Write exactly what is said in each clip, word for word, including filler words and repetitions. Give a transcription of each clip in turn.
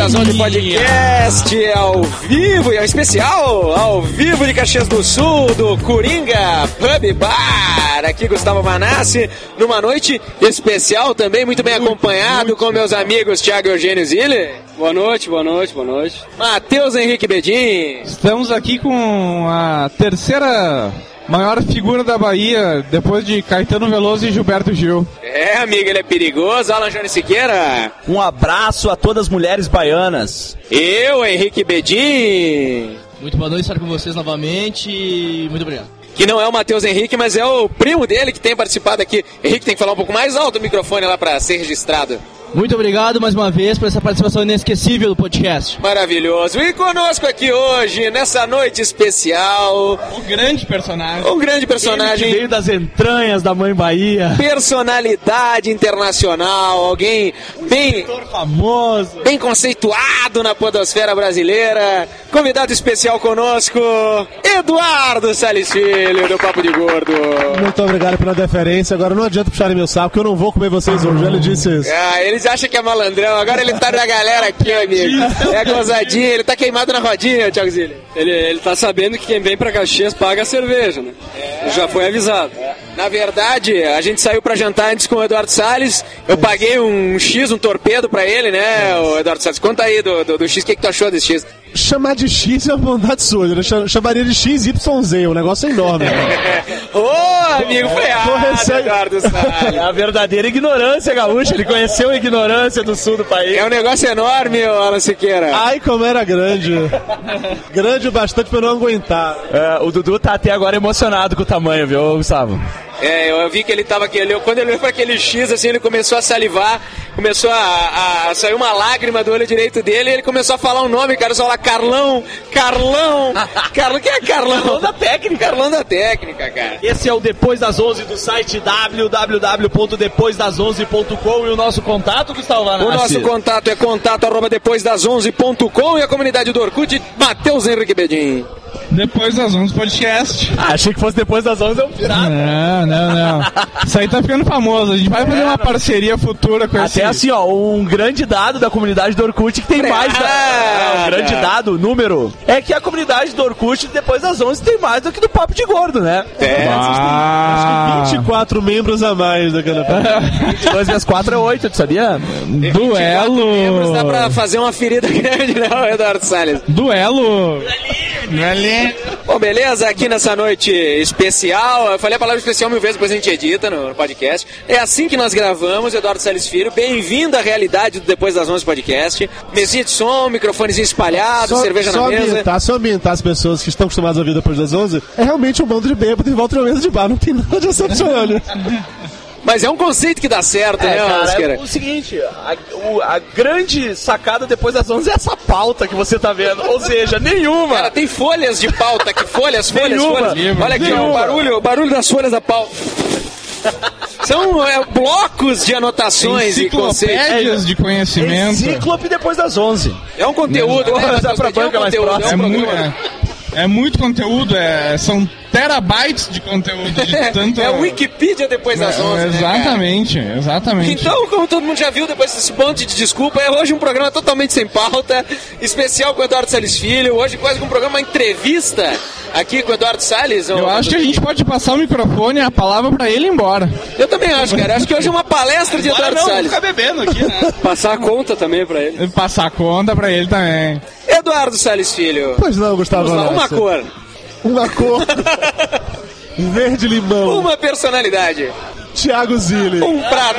das Onze Podcast, ao vivo, e ao especial, ao vivo de Caxias do Sul, do Coringa Pub Bar. Aqui Gustavo Manassi, numa noite especial também, muito bem acompanhado muito, com muito meus amigos Thiago Eugênio Zille. Boa noite, boa noite, boa noite. Matheus Henrique Bedin. Estamos aqui com a terceira maior figura da Bahia, depois de Caetano Veloso e Gilberto Gil. É, amigo, ele é perigoso. Alan Jones Siqueira. Um abraço a todas as mulheres baianas. Eu, Henrique Bedin. Muito boa noite, estar com vocês novamente e muito obrigado. Que não é o Matheus Henrique, mas é o primo dele que tem participado aqui. Henrique tem que falar um pouco mais alto o microfone lá para ser registrado. Muito obrigado mais uma vez por essa participação inesquecível do podcast. Maravilhoso. E conosco aqui hoje, nessa noite especial... Um grande personagem. Um grande personagem. Ele veio das entranhas da Mãe Bahia. Personalidade internacional. Alguém bem... famoso. Bem conceituado na podosfera brasileira. Convidado especial conosco, Eduardo Salles Filho, do Papo de Gordo. Muito obrigado pela deferência. Agora não adianta puxarem meu saco, que eu não vou comer vocês hoje. Ele disse isso. Ah, eles acham que é malandrão. Agora ele tá na galera aqui, amigo. É gozadinha. Ele tá queimado na rodinha, Thiago Zille. Ele, ele tá sabendo que quem vem pra Caxias paga a cerveja, né? É. Já foi avisado. É. Na verdade, a gente saiu pra jantar antes com o Eduardo Salles. Eu paguei um X, um torpedo pra ele, né, o Eduardo Salles? Conta aí do, do, do X. O que, que tu achou desse X? Chamar de X é uma vontade sua, né? Chamaria de X Y Z, o negócio é enorme. Ô, oh, amigo, foi errado, Eduardo Salles. É a verdadeira ignorância gaúcha, ele conheceu a ignorância do sul do país. É um negócio enorme, Alan Siqueira. Ai, como era grande. Grande bastante pra eu não aguentar. É, o Dudu tá até agora emocionado com o tamanho, viu, Gustavo? É, eu vi que ele tava aqui, ele, quando ele olhou para aquele X, assim, ele começou a salivar, começou a, a sair uma lágrima do olho direito dele, e ele começou a falar um nome, cara, só falar Carlão, Carlão, Carlão, quem é Carlão? Carlão da técnica. Carlão da técnica, cara. Esse é o Depois das onze do site w w w ponto depois das onze ponto com e o nosso contato, Gustavo Vanassi. O nosso contato é contato arroba depois das onze ponto com e a comunidade do Orkut, Matheus Henrique Bedin. Depois das onze podcast. Ah, achei que fosse Depois das onze, é um pirata. Não, não, não. Isso aí tá ficando famoso. A gente vai fazer uma parceria futura com esse... Até assim, ó, um grande dado da comunidade do Orkut que tem mais... Da... É, um grande dado, número, é que a comunidade do Orkut Depois das onze tem mais do que do Papo de Gordo, né? É. Ah. Acho que vinte e quatro membros a mais daquela... vinte e dois vezes quatro é oito, tu sabia? Duelo... membros dá pra fazer uma ferida grande, né, Eduardo Salles? Duelo... Duelo... Bom, beleza? Aqui nessa noite especial, eu falei a palavra especial mil vezes, depois a gente edita no podcast. É assim que nós gravamos, Eduardo Salles Filho. Bem-vindo à realidade do Depois das onze podcast. Mesinha de som, microfonezinho espalhado, só, cerveja só na mesa. Ambientar, só ambientar as pessoas que estão acostumadas a ouvir Depois das onze, é realmente um bando de bêbado em volta de uma mesa de bar, não tem nada de excepcional. Mas é um conceito que dá certo, é, né, Oscar? É o seguinte, a, o, a grande sacada Depois das onze é essa pauta que você tá vendo. Ou seja, nenhuma. Cara, tem folhas de pauta aqui, folhas, folhas, nenhuma. folhas. Livro. Olha aqui, Nenhuma. ó, o barulho, o barulho das folhas da pauta. São é, blocos de anotações e conceitos. Enciclopédias de conhecimento. Enciclope Depois das onze. É um conteúdo, né? Dá pra banca mais próxima. É, mu- é, é muito conteúdo, é, são terabytes de conteúdo. De tanto... É a Wikipedia Depois das É, onze, né, exatamente, exatamente. Então, como todo mundo já viu, depois desse ponto de desculpa, é hoje um programa totalmente sem pauta, especial com o Eduardo Salles Filho, hoje quase que um programa, uma entrevista aqui com o Eduardo Salles. Eu acho que a gente pode passar o microfone e a palavra pra ele ir embora. Eu também acho, cara, acho que hoje é uma palestra de Eduardo não, Salles. Não, ficar bebendo aqui, né? Passar a conta também pra ele. Passar a conta pra ele também. Eduardo Salles Filho. Pois não, Gustavo. Vamos lá, uma Vanassi. cor. Uma cor. Verde limão. Uma personalidade. Thiago Zille. Um prato.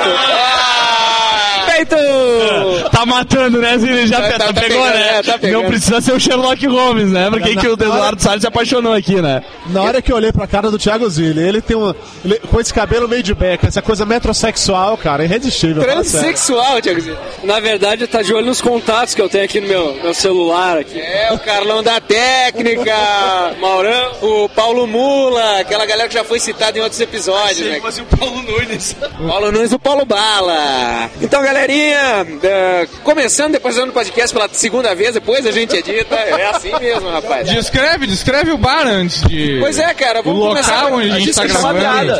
Ah, feito! Tá matando, né, Zilli? Já Tá- tá, tá- tá pegou, pegando, né? é, tá pegando. Não precisa ser o Sherlock Holmes, né? Por que Na- que o na hora- Eduardo Salles se apaixonou aqui, né? Na hora que eu olhei pra cara do Thiago Zille, ele tem uma... ele- com esse cabelo meio de beca, essa coisa metrosexual, cara, irresistível. fala sério. Transsexual, Thiago Zille. Na verdade, tá de olho nos contatos que eu tenho aqui no meu, meu celular. Aqui. É, o Carlão da técnica, Maurão, o Paulo Mula, aquela galera que já foi citada em outros episódios, né? fosse o Paulo Nunes. Paulo Nunes e o Paulo Bala. Então, galerinha, é, começando depois do podcast pela segunda vez, depois a gente edita. É assim mesmo, rapaz. Descreve, descreve o bar antes de... Pois é, cara, O vamos local começar. onde a gente tá esqueci uma gravando. piada.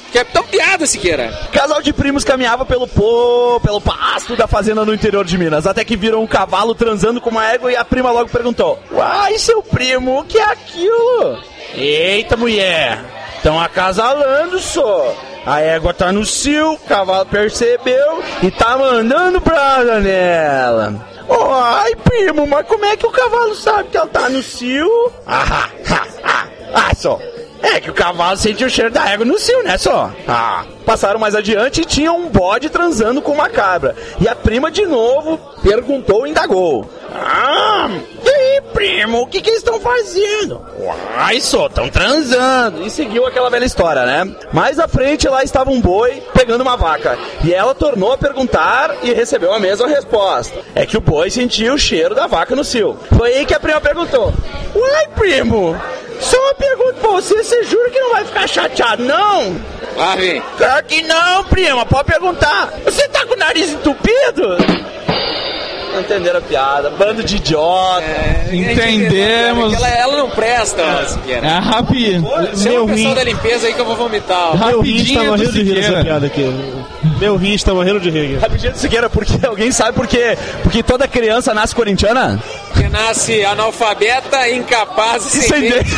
Que é tão piada, Siqueira. Casal de primos caminhava pelo pô, pelo pasto da fazenda no interior de Minas, até que viram um cavalo transando com uma égua e a prima logo perguntou: uai, seu primo, o que é aquilo? Eita, mulher, estão acasalando só. A égua tá no cio, o cavalo percebeu e tá mandando pra janela. Ai, primo, mas como é que o cavalo sabe que ela tá no cio? Ah, ah, ah, ah, só. É que o cavalo sentiu o cheiro da égua no cio, né, só? Ah. Passaram mais adiante e tinha um bode transando com uma cabra. E a prima de novo perguntou e indagou: ah, e aí, primo, o que que eles estão fazendo? Uai, só, estão transando. E seguiu aquela velha história, né? Mais à frente lá estava um boi pegando uma vaca. E ela tornou a perguntar e recebeu a mesma resposta. É que o boi sentiu o cheiro da vaca no cio. Foi aí que a prima perguntou: uai, primo, só uma pergunta pra você, você jura que não vai ficar chateado, não? Ah, vem. Claro que não, prima, pode perguntar. Você tá com o nariz entupido? Não entenderam a piada, bando de idiota. É, Entendemos. Ela, ela não presta, Siqueira. É rápido. Chama o pessoal da limpeza aí que eu vou vomitar. ó. Meu rins tá Rapidinho morrendo do de rir nessa Siqueira. piada aqui. Meu rins tá morrendo de rir. Rapidinho de Siqueira, porque alguém sabe por quê? Porque toda criança nasce corintiana? Que nasce analfabeta, incapaz e sem Sem dente.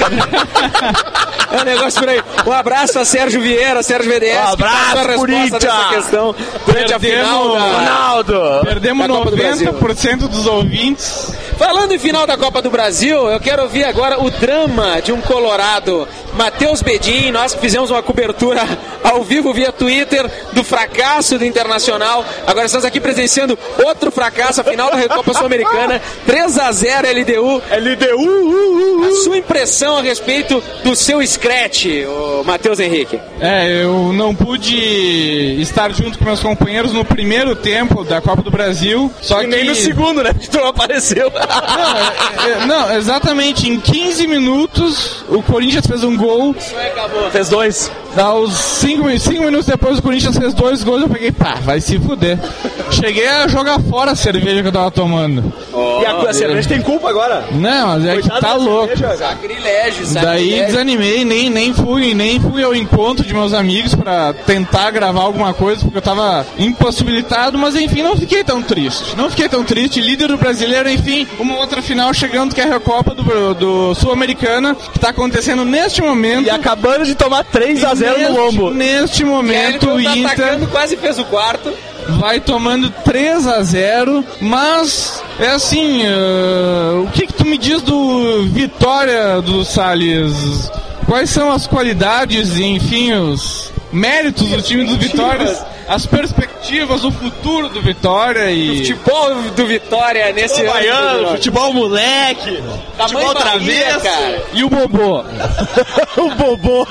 É um negócio por aí. Um abraço a Sérgio Vieira, Sérgio V D S, Um abraço, que passou a resposta Corinthians. dessa questão durante a Perdemos, final da... Ronaldo! Perdemos Da Copa do noventa por cento dos ouvintes. Falando em final da Copa do Brasil, eu quero ouvir agora o drama de um colorado, Matheus Bedin. Nós fizemos uma cobertura ao vivo via Twitter do fracasso do Internacional. Agora estamos aqui presenciando outro fracasso, a final da Recopa Sul-Americana, três a zero L D U. L D U! Uh, uh, A sua impressão a respeito do seu scratch, o Matheus Henrique? É, eu não pude estar junto com meus companheiros no primeiro tempo da Copa do Brasil. Só E que nem no segundo, né? Que tu não apareceu. Não, é- é- não, exatamente. Em quinze minutos, o Corinthians fez um gol. Fez dois. Aos cinco minutos depois, o Corinthians fez dois gols. Eu peguei, pá, vai se fuder. Cheguei a jogar fora a cerveja que eu tava tomando. E a, a cerveja tem culpa agora. Não, mas é que Coitado tá da louco. cerveja. Sacrilégio, Daí sacrilégio. desanimei, nem, nem fui, nem fui ao encontro de meus amigos pra tentar gravar alguma coisa, porque eu tava impossibilitado, mas enfim, não fiquei tão triste. Não fiquei tão triste, líder do brasileiro, enfim, uma outra final chegando, que é a Recopa do, do Sul-Americana, que tá acontecendo neste momento. E acabando de tomar três a zero no Neste- lombo. Neste E aí ele momento, o tá Inter atacando, quase fez o quarto. vai tomando três a zero, mas é assim, uh, o que que tu me diz do Vitória do Salles? Quais são as qualidades e, enfim, os méritos do time do Vitória, as perspectivas, o futuro do Vitória e... Futebol do Vitória nesse ano. Baiano, futebol moleque, Tamanho futebol Bahia, travesso. cara. E o Bobô? O Bobô.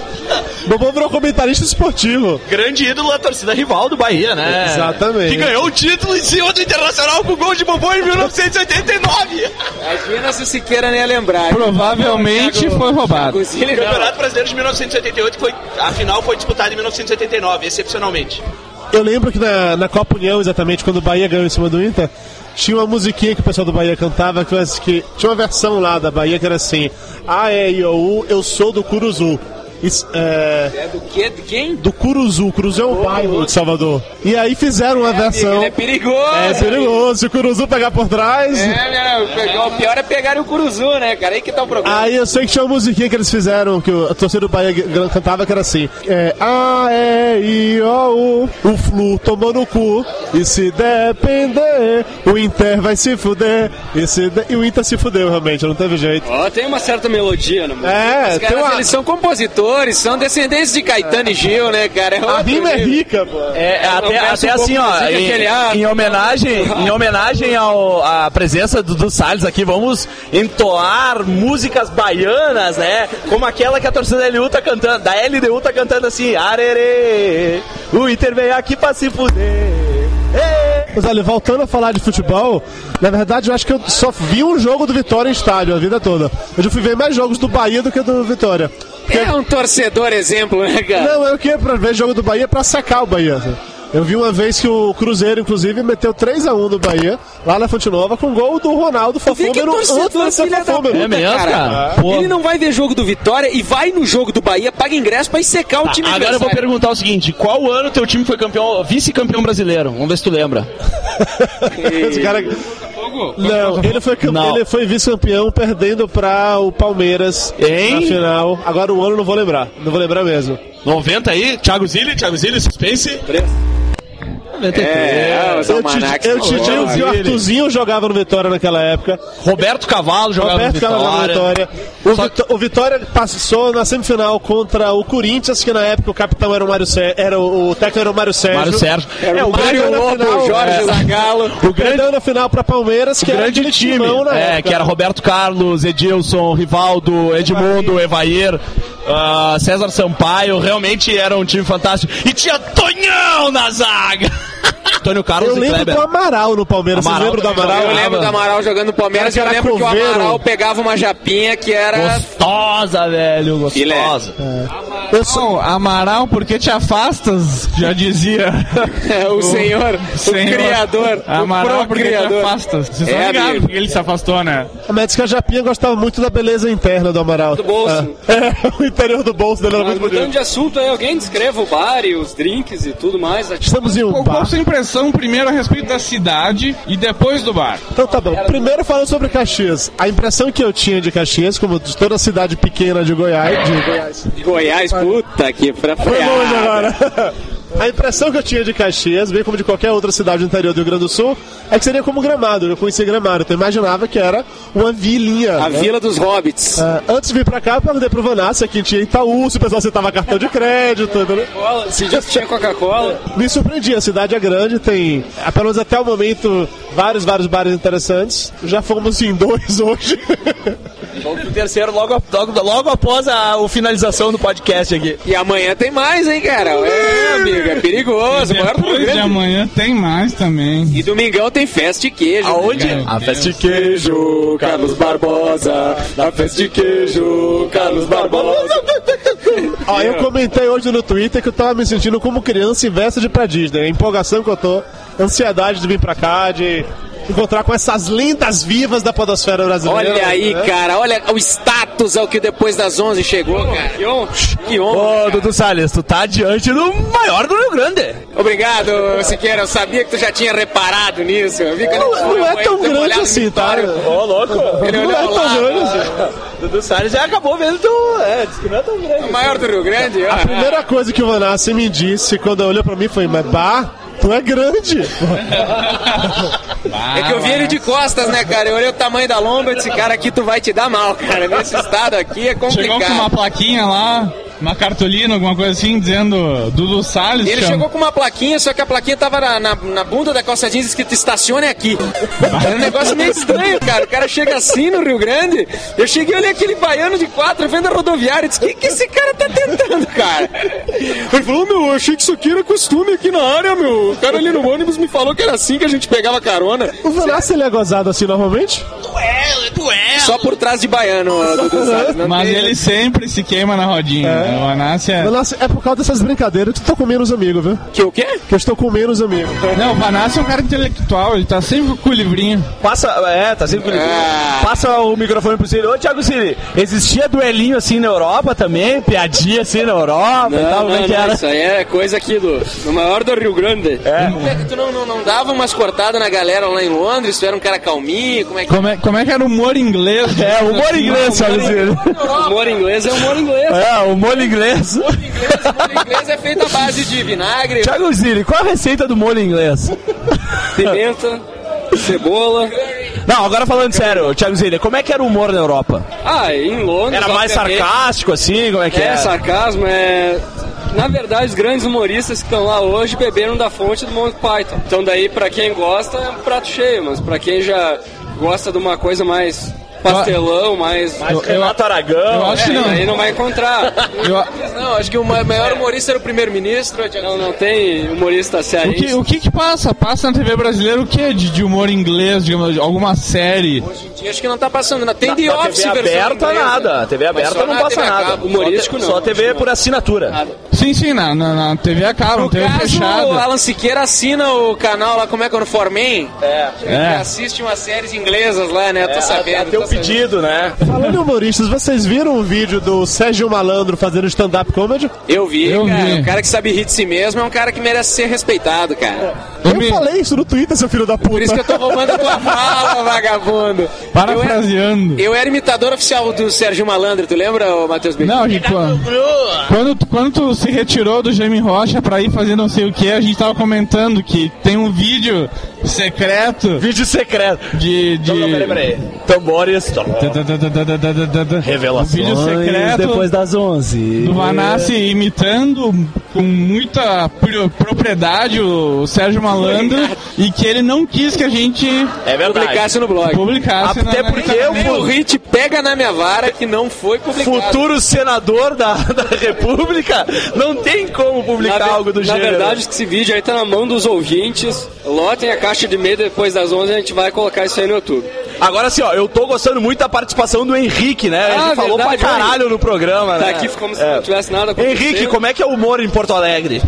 Bobô virou comentarista esportivo. Grande ídolo da torcida rival do Bahia, né? Exatamente. Que ganhou o título em cima do Internacional com gol de Bobô em mil novecentos e oitenta e nove. Imagina se o Siqueira nem ia lembrar. Provavelmente Thiago- foi roubado. Thiago Zilli, O não. Campeonato Brasileiro de mil novecentos e oitenta e oito foi, a final foi disputada em mil novecentos e oitenta e nove, excepcionalmente. Eu lembro que na, na Copa União, exatamente, quando o Bahia ganhou em cima do Inter, tinha uma musiquinha que o pessoal do Bahia cantava, que, que tinha uma versão lá da Bahia que era assim: A, E, I, O, U, eu sou do Curuzu. Isso, é, É do quê? De quem? do Curuzu. Curuzu é um bairro de Salvador. E aí fizeram uma versão. Ele é perigoso. É perigoso, se o Curuzu pegar por trás. É, meu, o pior é pegar o Curuzu, né, cara? Aí que tá o problema. Aí eu sei que tinha uma musiquinha que eles fizeram, que a torcida do Bahia g- cantava, que era assim: é, A, E, I, O, U, o Flu tomou no cu, e se depender, o Inter vai se fuder. E, se de- e o Inter se fudeu, realmente, não teve jeito. Ó, tem uma certa melodia no É, Os tem caras, uma... eles são compositores, são descendentes de Caetano e Gil, né, cara? É A outro rima é nível. rica, pô. É, até, peço até um pouco assim, de ó, música em, que ele abre. em homenagem, em homenagem ao, à presença do, do Salles aqui, vamos entoar músicas baianas, né? Como aquela que a torcida da L D U tá cantando, da L D U tá cantando assim: Arerê, o Inter veio aqui pra se fuder. Ê. Mas olha, voltando a falar de futebol, na verdade eu acho que eu só vi um jogo do Vitória em estádio a vida toda. Eu já fui ver mais jogos do Bahia do que do Vitória. Porque- É um torcedor exemplo, né, cara? Não, eu queria pra ver jogo do Bahia pra sacar o Bahia. Eu vi uma vez que o Cruzeiro, inclusive, meteu três a um no Bahia, lá na Fonte Nova, com gol do Ronaldo Fofômero antes de ser Fofômero. É mesmo, cara? Pô. Ele não vai ver jogo do Vitória e vai no jogo do Bahia, paga ingresso pra ir secar o time. Ah, agora eu vou perguntar o seguinte, qual ano teu time foi campeão, vice-campeão brasileiro? Vamos ver se tu lembra. Esse cara... Não, ele foi, Não. ele foi vice-campeão perdendo pra o Palmeiras hein? na final. Agora o ano não vou lembrar, não vou lembrar mesmo. noventa aí, Thiago Zilli, Thiago Zilli, suspense. É, os almanacs. Eu te digo que o Arthurzinho jogava no Vitória naquela época. Roberto Cavalo jogava Roberto no Vitória. Cavalo no Vitória. O, Só... Vitó- o Vitória passou na semifinal contra o Corinthians, que na época o capitão era o Mário Sérgio, era o, o técnico era o Mário Sérgio. Mário Sérgio. Era é, o Mário Lobo, final, Jorge é. Zagallo. O grande na final para Palmeiras, que o era grande time. Na é, época. que era Roberto Carlos, Edilson, Rivaldo, Edmundo, Evair, uh, César Sampaio. Realmente era um time fantástico. E tinha Tonhão na zaga. Antônio Carlos eu lembro do Amaral no Palmeiras. Amaral, Vocês lembram do Amaral? Eu lembro do Amaral jogando no Palmeiras. Eu lembro que o Amaral pegava uma japinha que era... Gostosa, velho. Gostosa. É. Eu sou... Amaral, por que te afastas? Já dizia. É, o, o senhor, senhor, o criador. Amaral, o por que te afastas? Vocês estão é, ligados porque ele se afastou, né? Mas diz que a japinha gostava muito da beleza interna do Amaral. Do bolso. É, é o interior do bolso dele era muito bonito. Mudando de assunto aí, alguém descreva o bar e os drinks e tudo mais. Estamos em um qual, bar. Qual a sua impressão primeiro a respeito da cidade e depois do bar? Então tá bom. Primeiro falando sobre Caxias. A impressão que eu tinha de Caxias, como de toda a cidade pequena de Goiás... De Goiás, de Goiás puta que fra... Foi longe agora. A impressão que eu tinha de Caxias, bem como de qualquer outra cidade do interior do Rio Grande do Sul, é que seria como Gramado. Eu conhecia Gramado, então eu imaginava que era uma vilinha. A né? Vila dos Hobbits. Uh, antes de vir pra cá, eu perguntei pro Vanassi, aqui tinha Itaú, se o pessoal citava cartão de crédito. Né? Se já tinha Coca-Cola. Me surpreendi, a cidade é grande, tem, pelo menos até o momento, vários, vários bares interessantes. Já fomos em dois hoje. Vamos pro terceiro logo, logo, logo após a, a finalização do podcast aqui. E amanhã tem mais, hein, cara? É, amigo, é perigoso. Depois de amanhã tem mais também. E domingão tem festa de queijo. Aonde? Né, a festa de queijo, Carlos Barbosa. A festa de queijo, Carlos Barbosa. Ó, eu comentei hoje no Twitter que eu tava me sentindo como criança em véspera de ir pra Disney. A empolgação que eu tô, ansiedade de vir pra cá, de encontrar com essas lendas vivas da podosfera brasileira. Olha aí, né? Cara, olha o status ao que depois das onze chegou, cara. Que honra. Que honra. Ô, Dudu Salles, tu tá diante do maior do Rio Grande. Obrigado, Siqueira. Eu sabia que tu já tinha reparado nisso. Eu vi que não, não, não é tão grande assim, tá? Ô, louco. Ele não olhou é tão grande assim. Dudu Salles já acabou vendo tu. É, disse que não é tão grande. O maior do Rio Grande? A primeira coisa que o Vanassi me disse quando olhou pra mim foi: mas bah, tu é grande. É que eu vi ele de costas, né, cara? Eu olhei o tamanho da lomba e disse: cara, aqui tu vai te dar mal, cara. Nesse estado aqui é complicado. Chegou com uma plaquinha lá, uma cartolina, alguma coisa assim, dizendo Dudu Salles. Ele chama. chegou com uma plaquinha, só que a plaquinha tava na, na, na bunda da calça jeans escrito estacione aqui. Era um negócio meio estranho, cara. O cara chega assim no Rio Grande. Eu cheguei e olhei aquele baiano de quatro vendo a rodoviária e disse: o que, que esse cara tá tentando, cara? Ele falou: meu, eu achei que isso aqui era costume aqui na área, meu. O cara ali no ônibus me falou que era assim que a gente pegava carona. O Vanassi, ele é gozado assim normalmente? Duelo, é duelo. Só por trás de baiano, Dudu Salles. Mas tem... ele sempre se queima na rodinha. É. O Vanassi é... Vanassi, é por causa dessas brincadeiras que tu tá com menos amigo, viu? Que o quê? Que eu estou com menos amigo. Não, o Vanassi é um cara intelectual, ele tá sempre com o livrinho. Passa, é, tá sempre com o livrinho. Ah. Passa o microfone pro Cílio. Ô, Thiago Cílio, existia duelinho assim na Europa também? Piadinha assim na Europa não, e tal? Não, como é que não, era? isso aí é coisa aqui do, do maior do Rio Grande. É. Como é que tu não, não, não dava umas cortadas na galera lá em Londres? Tu era um cara calminho? Como é que... Como é, como é que era o humor inglês? É, humor inglês, Thiago Cílio. Humor inglês é humor inglês. É, humor inglês. Molho inglês, molho inglês é feito à base de vinagre. Thiago Cílio, qual a receita do molho inglês? Pimenta, cebola. Não, agora falando sério, Thiago Cílio, como é que era o humor na Europa? Ah, em Londres... Era mais obviamente, sarcástico assim? Como é que É, era? sarcasmo, é... Na verdade, os grandes humoristas que estão lá hoje beberam da fonte do Monty Python. Então daí, pra quem gosta, é um prato cheio, mas pra quem já gosta de uma coisa mais pastelão, mais... Mais Renato Aragão. Eu acho que não. Aí não vai encontrar. Eu, Não, acho que o maior humorista era o primeiro-ministro. Não, não tem humorista o, cearense. que, o que que passa? Passa na T V brasileira o que de, de humor inglês, digamos, alguma série? Acho que não tá passando, não. Tem Na- The na Office T V versão aberta, inglesa. nada. T V Mas aberta só não na passa T V a nada. cabo. Humorístico, Só, não. Só T V por assinatura. Sim, sim, na, na, na T V a cabo, No T V caso, o fechada. Alan Siqueira assina o canal lá, como é que é, no Forman? É. É. Assiste umas séries inglesas lá, né? Eu tô É, sabendo. a teu tô sabendo. pedido, né? Falando em humoristas, vocês viram o vídeo do Sérgio Malandro fazendo stand-up comedy? Eu vi, Eu cara. vi. O cara que sabe rir de si mesmo é um cara que merece ser respeitado, cara. Eu, me- falei isso no Twitter, seu filho da puta. Por isso que eu tô roubando a tua fala, vagabundo. Parafraseando. Eu era, eu era imitador oficial do Sérgio Malandro, tu lembra, ô, Matheus B? Não, gente, quando, quando, tu- quando tu se retirou do Jaime Rocha pra ir fazer não sei o que, a gente tava comentando que tem um vídeo secreto Vídeo secreto. de... de... Não, não, peraí, peraí. Tambores. Revelações. Um vídeo secreto depois das onze. do Vanassi imitando com muita pro- propriedade o Sérgio Malandro e que ele não quis que a gente É verdade. Publicasse no blog. publicasse. Até na- na- porque eu O hit pega na minha vara que não foi publicado. futuro senador da, da República, não tem como publicar Na, ve- algo do na gênero. verdade, esse vídeo aí tá na mão dos ouvintes. Lotem a caixa de medo depois das onze, a gente vai colocar isso aí no YouTube. Agora assim, ó, eu tô gostando muito da participação do Henrique, né? Ah, Ele falou verdade, pra caralho no programa, Tá né? aqui como se É. não tivesse nada acontecendo. Henrique, como é que é o humor em Porto Alegre?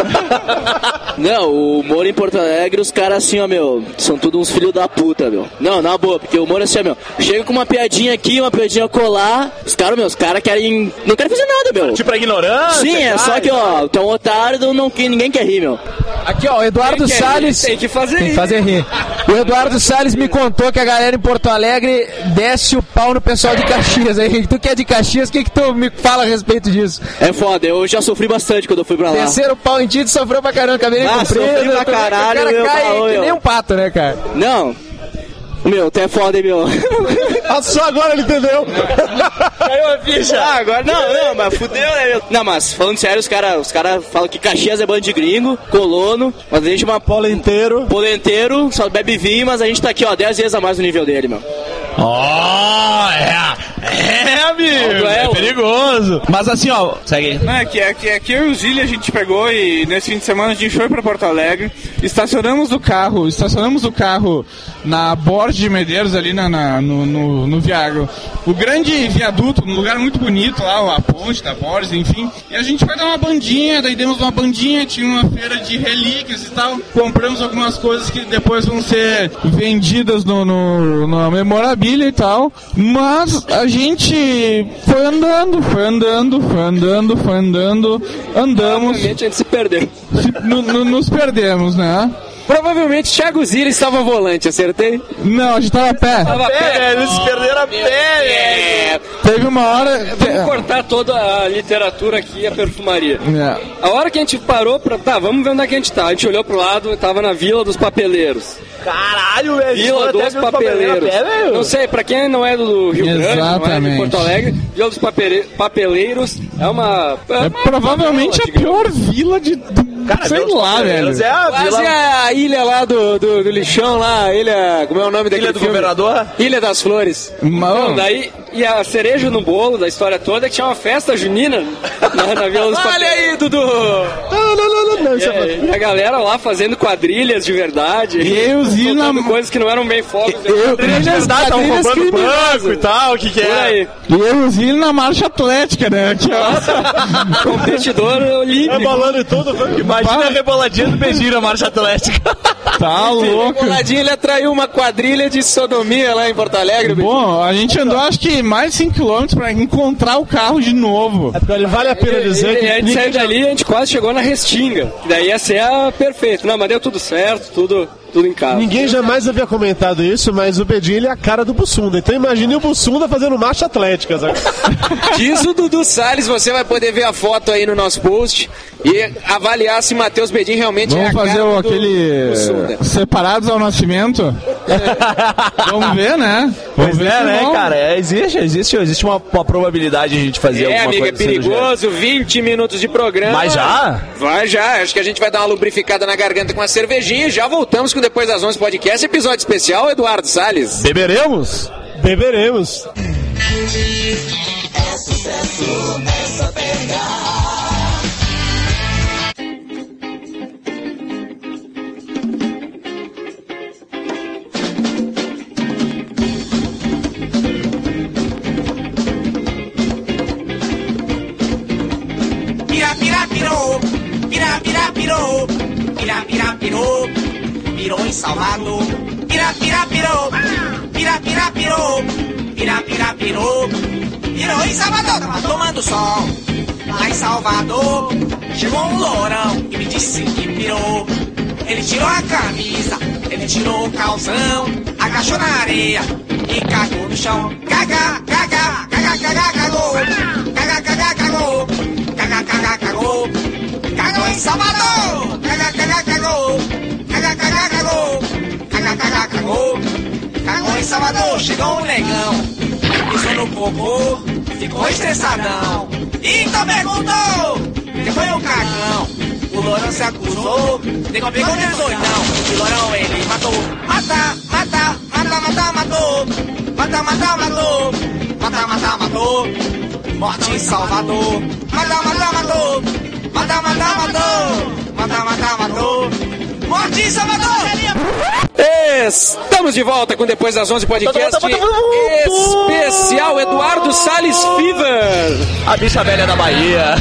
Não, o humor em Porto Alegre, os caras assim, ó, meu, são tudo uns filhos da puta, meu. Não, na boa, porque o humor é assim, ó, meu, chega com uma piadinha aqui, uma piadinha colar, os caras, meu, os caras querem, não querem fazer nada, meu. Tipo, a ignorância? Sim, é cara. só que, ó, tu é um otário, não, que ninguém quer rir, meu. Aqui, ó, o Eduardo Tem que- Salles. Tem que fazer Tem que isso. fazer rir. O Eduardo Salles me contou que a galera em Porto Alegre desce o pau no pessoal de Caxias. Aí, tu que é de Caxias, o que, que tu me fala a respeito disso? É foda, eu já sofri bastante quando eu fui pra lá. Desceram o pau em ti, tu sofreu pra caramba, cabelinho Ah, comprido. sofri pra tu- caralho, o cara meu, cai falou, que meu. nem um pato, né, cara? Não. Meu, tu é foda, hein, meu. Ah, só agora ele entendeu. Caiu a ficha. Ah, agora não, não, mas fudeu, né, meu? Não, mas falando sério, os caras os cara falam que Caxias é bando de gringo, colono, mas a gente é uma Polo inteiro. polenteiro, só bebe vinho, mas a gente tá aqui, ó, dez vezes a mais no nível dele, meu. Ó, é. É, amigo. É perigoso. Mas assim, ó, segue aí. Não, é que, é que, é que eu e o Zilli a gente pegou e nesse fim de semana a gente foi pra Porto Alegre, estacionamos o carro, estacionamos o carro na Borges de Medeiros, ali na, na- no, no, no Viago. O grande viaduto, um lugar muito bonito lá, a ponte da Borges, enfim. E a gente foi dar uma bandinha, daí demos uma bandinha, tinha uma feira de relíquias e tal. Compramos algumas coisas que depois vão ser vendidas no, no, na memorabilia e tal. Mas a gente foi andando, foi andando, foi andando, foi andando, andamos, Realmente a gente se perdeu. se- no- no- nos perdemos, né? Provavelmente Thiago Zira estava ao volante, acertei? Não, a gente tava a pé. Tava É, eles perderam a pé, É. Teve uma hora. Vamos cortar toda a literatura aqui e a perfumaria. É. A hora que a gente parou pra... Tá, vamos ver onde é que a gente tá. A gente olhou pro lado, tava na Vila dos Papeleiros. Caralho, velho. Vila Até dos viu os papeleiros a Papeleiros. pé, velho. Não sei, pra quem não é do Rio Grande, não é de Exatamente. Porto Alegre, Vila dos Papele- Papeleiros é uma... É uma provavelmente a favela, digamos. pior vila de. de- Cara, sei Vila dos lá, Papeleiros velho. É a Quase vila, a ilha lá do, do, do lixão lá, a ilha... Como é o nome daquele ilha do filme? governador. Ilha das Flores. Mas, Não, daí, e a cereja no bolo da história toda é que tinha uma festa junina na, na Vila dos Olha Papeleiros. aí, Dudu! Não, não, não, não, não. Isso é... É, e a galera lá fazendo quadrilhas de verdade. Eu, Zina- contando coisas que não eram bem fogos. eu, Eles estavam roubando banco e tal, o que que Por é? aí. e eu Zina na marcha atlética, né? Aqui, ó. Competidor olímpico. Rebolando e tudo, foi que Imagina a reboladinha do beijinho na marcha atlética. Tá louco. Coladinho, ele atraiu uma quadrilha de sodomia lá em Porto Alegre. bicho. Bom, a gente andou acho que mais de cinco quilômetros pra encontrar o carro de novo. Então, vale a pena dizer E que a gente saiu dali e a gente quase chegou na Restinga. Daí ia ser a perfeito. Não, mas deu tudo certo, tudo, tudo em casa. ninguém jamais havia comentado isso, mas o Bedinho ele é a cara do Bussunda. Então imagine o Bussunda fazendo marcha atlética, sabe? Diz o Dudu Salles, você vai poder ver a foto aí no nosso post e avaliar se Matheus Bedin realmente é Vamos a fazer cara o, do, aquele do Sunda. separados ao nascimento? Vamos ver, né? Vamos Pois ver é, se né, não. cara? É, existe, existe, existe uma, uma probabilidade de a gente fazer É, alguma amigo, é coisa assim do gênero. perigoso, vinte minutos de programa. Mas já? Vai já, acho que a gente vai dar uma lubrificada na garganta com a cervejinha e já voltamos com Depois das onze Podcast, episódio especial, Eduardo Salles. Beberemos? Beberemos. pira, pira, pirou. Pira, pira, pirou. Pirou em Salvador. Pira, pira, pirou. Pira, pira, pirou. Pira, pira, pirou. Pirou em Salvador, tava tomando sol. Lá em Salvador, chegou um lourão e me disse que pirou. Ele tirou a camisa, ele tirou o calção, agachou na areia e cagou no chão. Caga, caga, caga, caga, cagou. Caga, caga, cagou. Caga, caga, cagou. Cagou em Salvador. Caga, caga, cagou. Caga, caga, cagou. Caga, caga, cagou. Cagou em Salvador, chegou um negão, pisou no cocô, ficou estressadão. E então perguntou quem foi o cagão. O lourão se acusou, negão pegou dezoitão. O lourão ele matou. Mata, mata, mata, mata, matou. Mata, mata, matou. Mata, mata, matou. Morte em Salvador. Mata, mata, matou. Mata, mata, matou. Mata, mata, matou. Morte em Salvador. Estamos de volta com Depois das onze podcast especial Eduardo Salles Fever. A bicha velha da Bahia.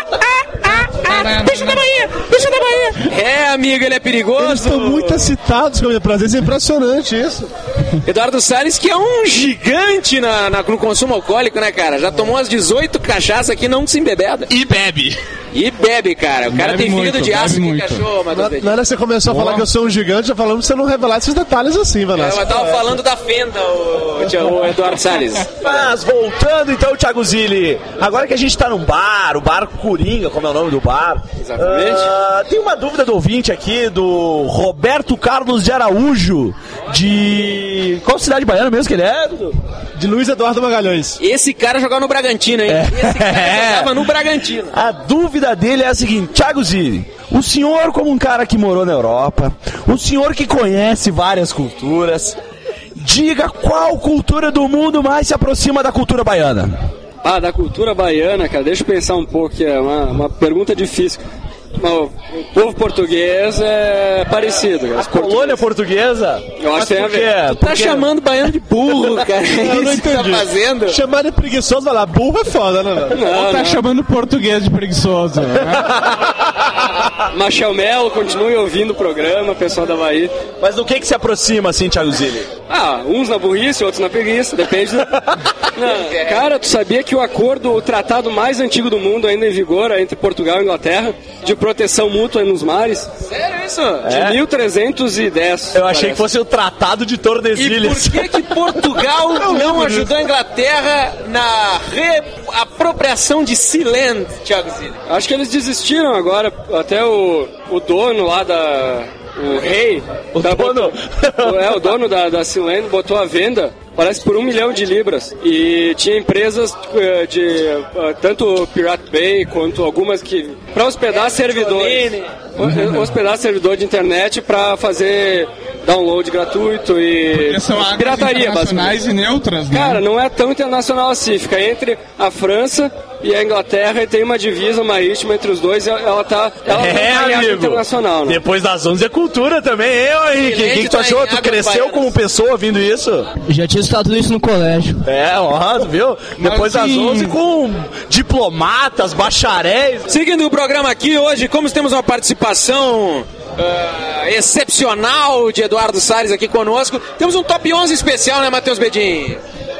Bicho da Bahia, bicho da Bahia. É, amigo, ele é perigoso. Eles estão muito excitados com a minha presença, é impressionante isso. Eduardo Salles, que é um gigante na, na, no consumo alcoólico, né, cara? Já tomou umas dezoito cachaças aqui, não se embebeda. E bebe. E bebe, cara. O cara bebe tem fígado muito, de aço que cachorro, mas na hora que você começou a falar que eu sou um gigante, já falamos pra você não revelar esses detalhes assim, Vanessa. Eu tava falando da fenda, o, o Eduardo Salles. Mas voltando então, Thiago Zilli, agora que a gente tá num bar, o bar Coringa, como é o nome do bar. Exatamente. Uh, tem uma dúvida do ouvinte aqui, do Roberto Carlos de Araújo, de... Qual cidade baiana mesmo que ele é, Dudu? De Luiz Eduardo Magalhães. Esse cara jogava no Bragantino, hein? É. Esse cara jogava no Bragantino. A dúvida dele é a seguinte: Thiago Zilli, o senhor, como um cara que morou na Europa, o senhor que conhece várias culturas, diga qual cultura do mundo mais se aproxima da cultura baiana. Ah, da cultura baiana, cara, deixa eu pensar um pouco, que é uma, uma pergunta difícil. O povo português é parecido. A colônia portuguesa? Eu acho que tem a ver. Tu tá Porque... chamando baiano de burro, cara. Eu não entendi. Tá fazendo? Chamar de preguiçoso, vai lá, burro é foda, né, velho? Ou tá não. chamando português de preguiçoso, né? Machel Melo, continue ouvindo o programa, pessoal da Bahia. Mas do que que se aproxima, assim, Thiago Zilli? Ah, uns na burrice, outros na preguiça, depende do... Não, cara, tu sabia que o acordo, o tratado mais antigo do mundo, ainda em vigor, entre Portugal e Inglaterra, de proteção mútua nos mares? Sério isso? De É? mil trezentos e dez. Eu achei parece. que fosse o Tratado de Tordesilhas. E por que que Portugal não ajudou a Inglaterra na reapropriação de Sealand, Thiago Zilli? Acho que eles desistiram agora, até o, o dono lá da... O rei... O da, dono? Botou, é, o dono da, da Sealand botou à venda, parece por um milhão de libras. E tinha empresas de, de uh, tanto Pirate Bay quanto algumas que... Para hospedar servidores. Hospedar servidor de internet para fazer download gratuito e... Porque são águas pirataria, internacionais e neutras, né? Cara, não é tão internacional assim. Fica entre a França e a Inglaterra e tem uma divisa marítima entre os dois. Ela tá, ela é, tá em água amigo. Internacional, né? Depois das onze é cultura também, hein, Henrique? O que, que tu tá achou? em Tu águas cresceu baianas. como pessoa ouvindo isso? Já tinha estudado isso no colégio. É, ó, tu viu? Depois das assim- onze com diplomatas, bacharéis. Seguindo o programa aqui, hoje, como temos uma participação uh, excepcional de Eduardo Salles aqui conosco, temos um top onze especial, né, Matheus Bedin?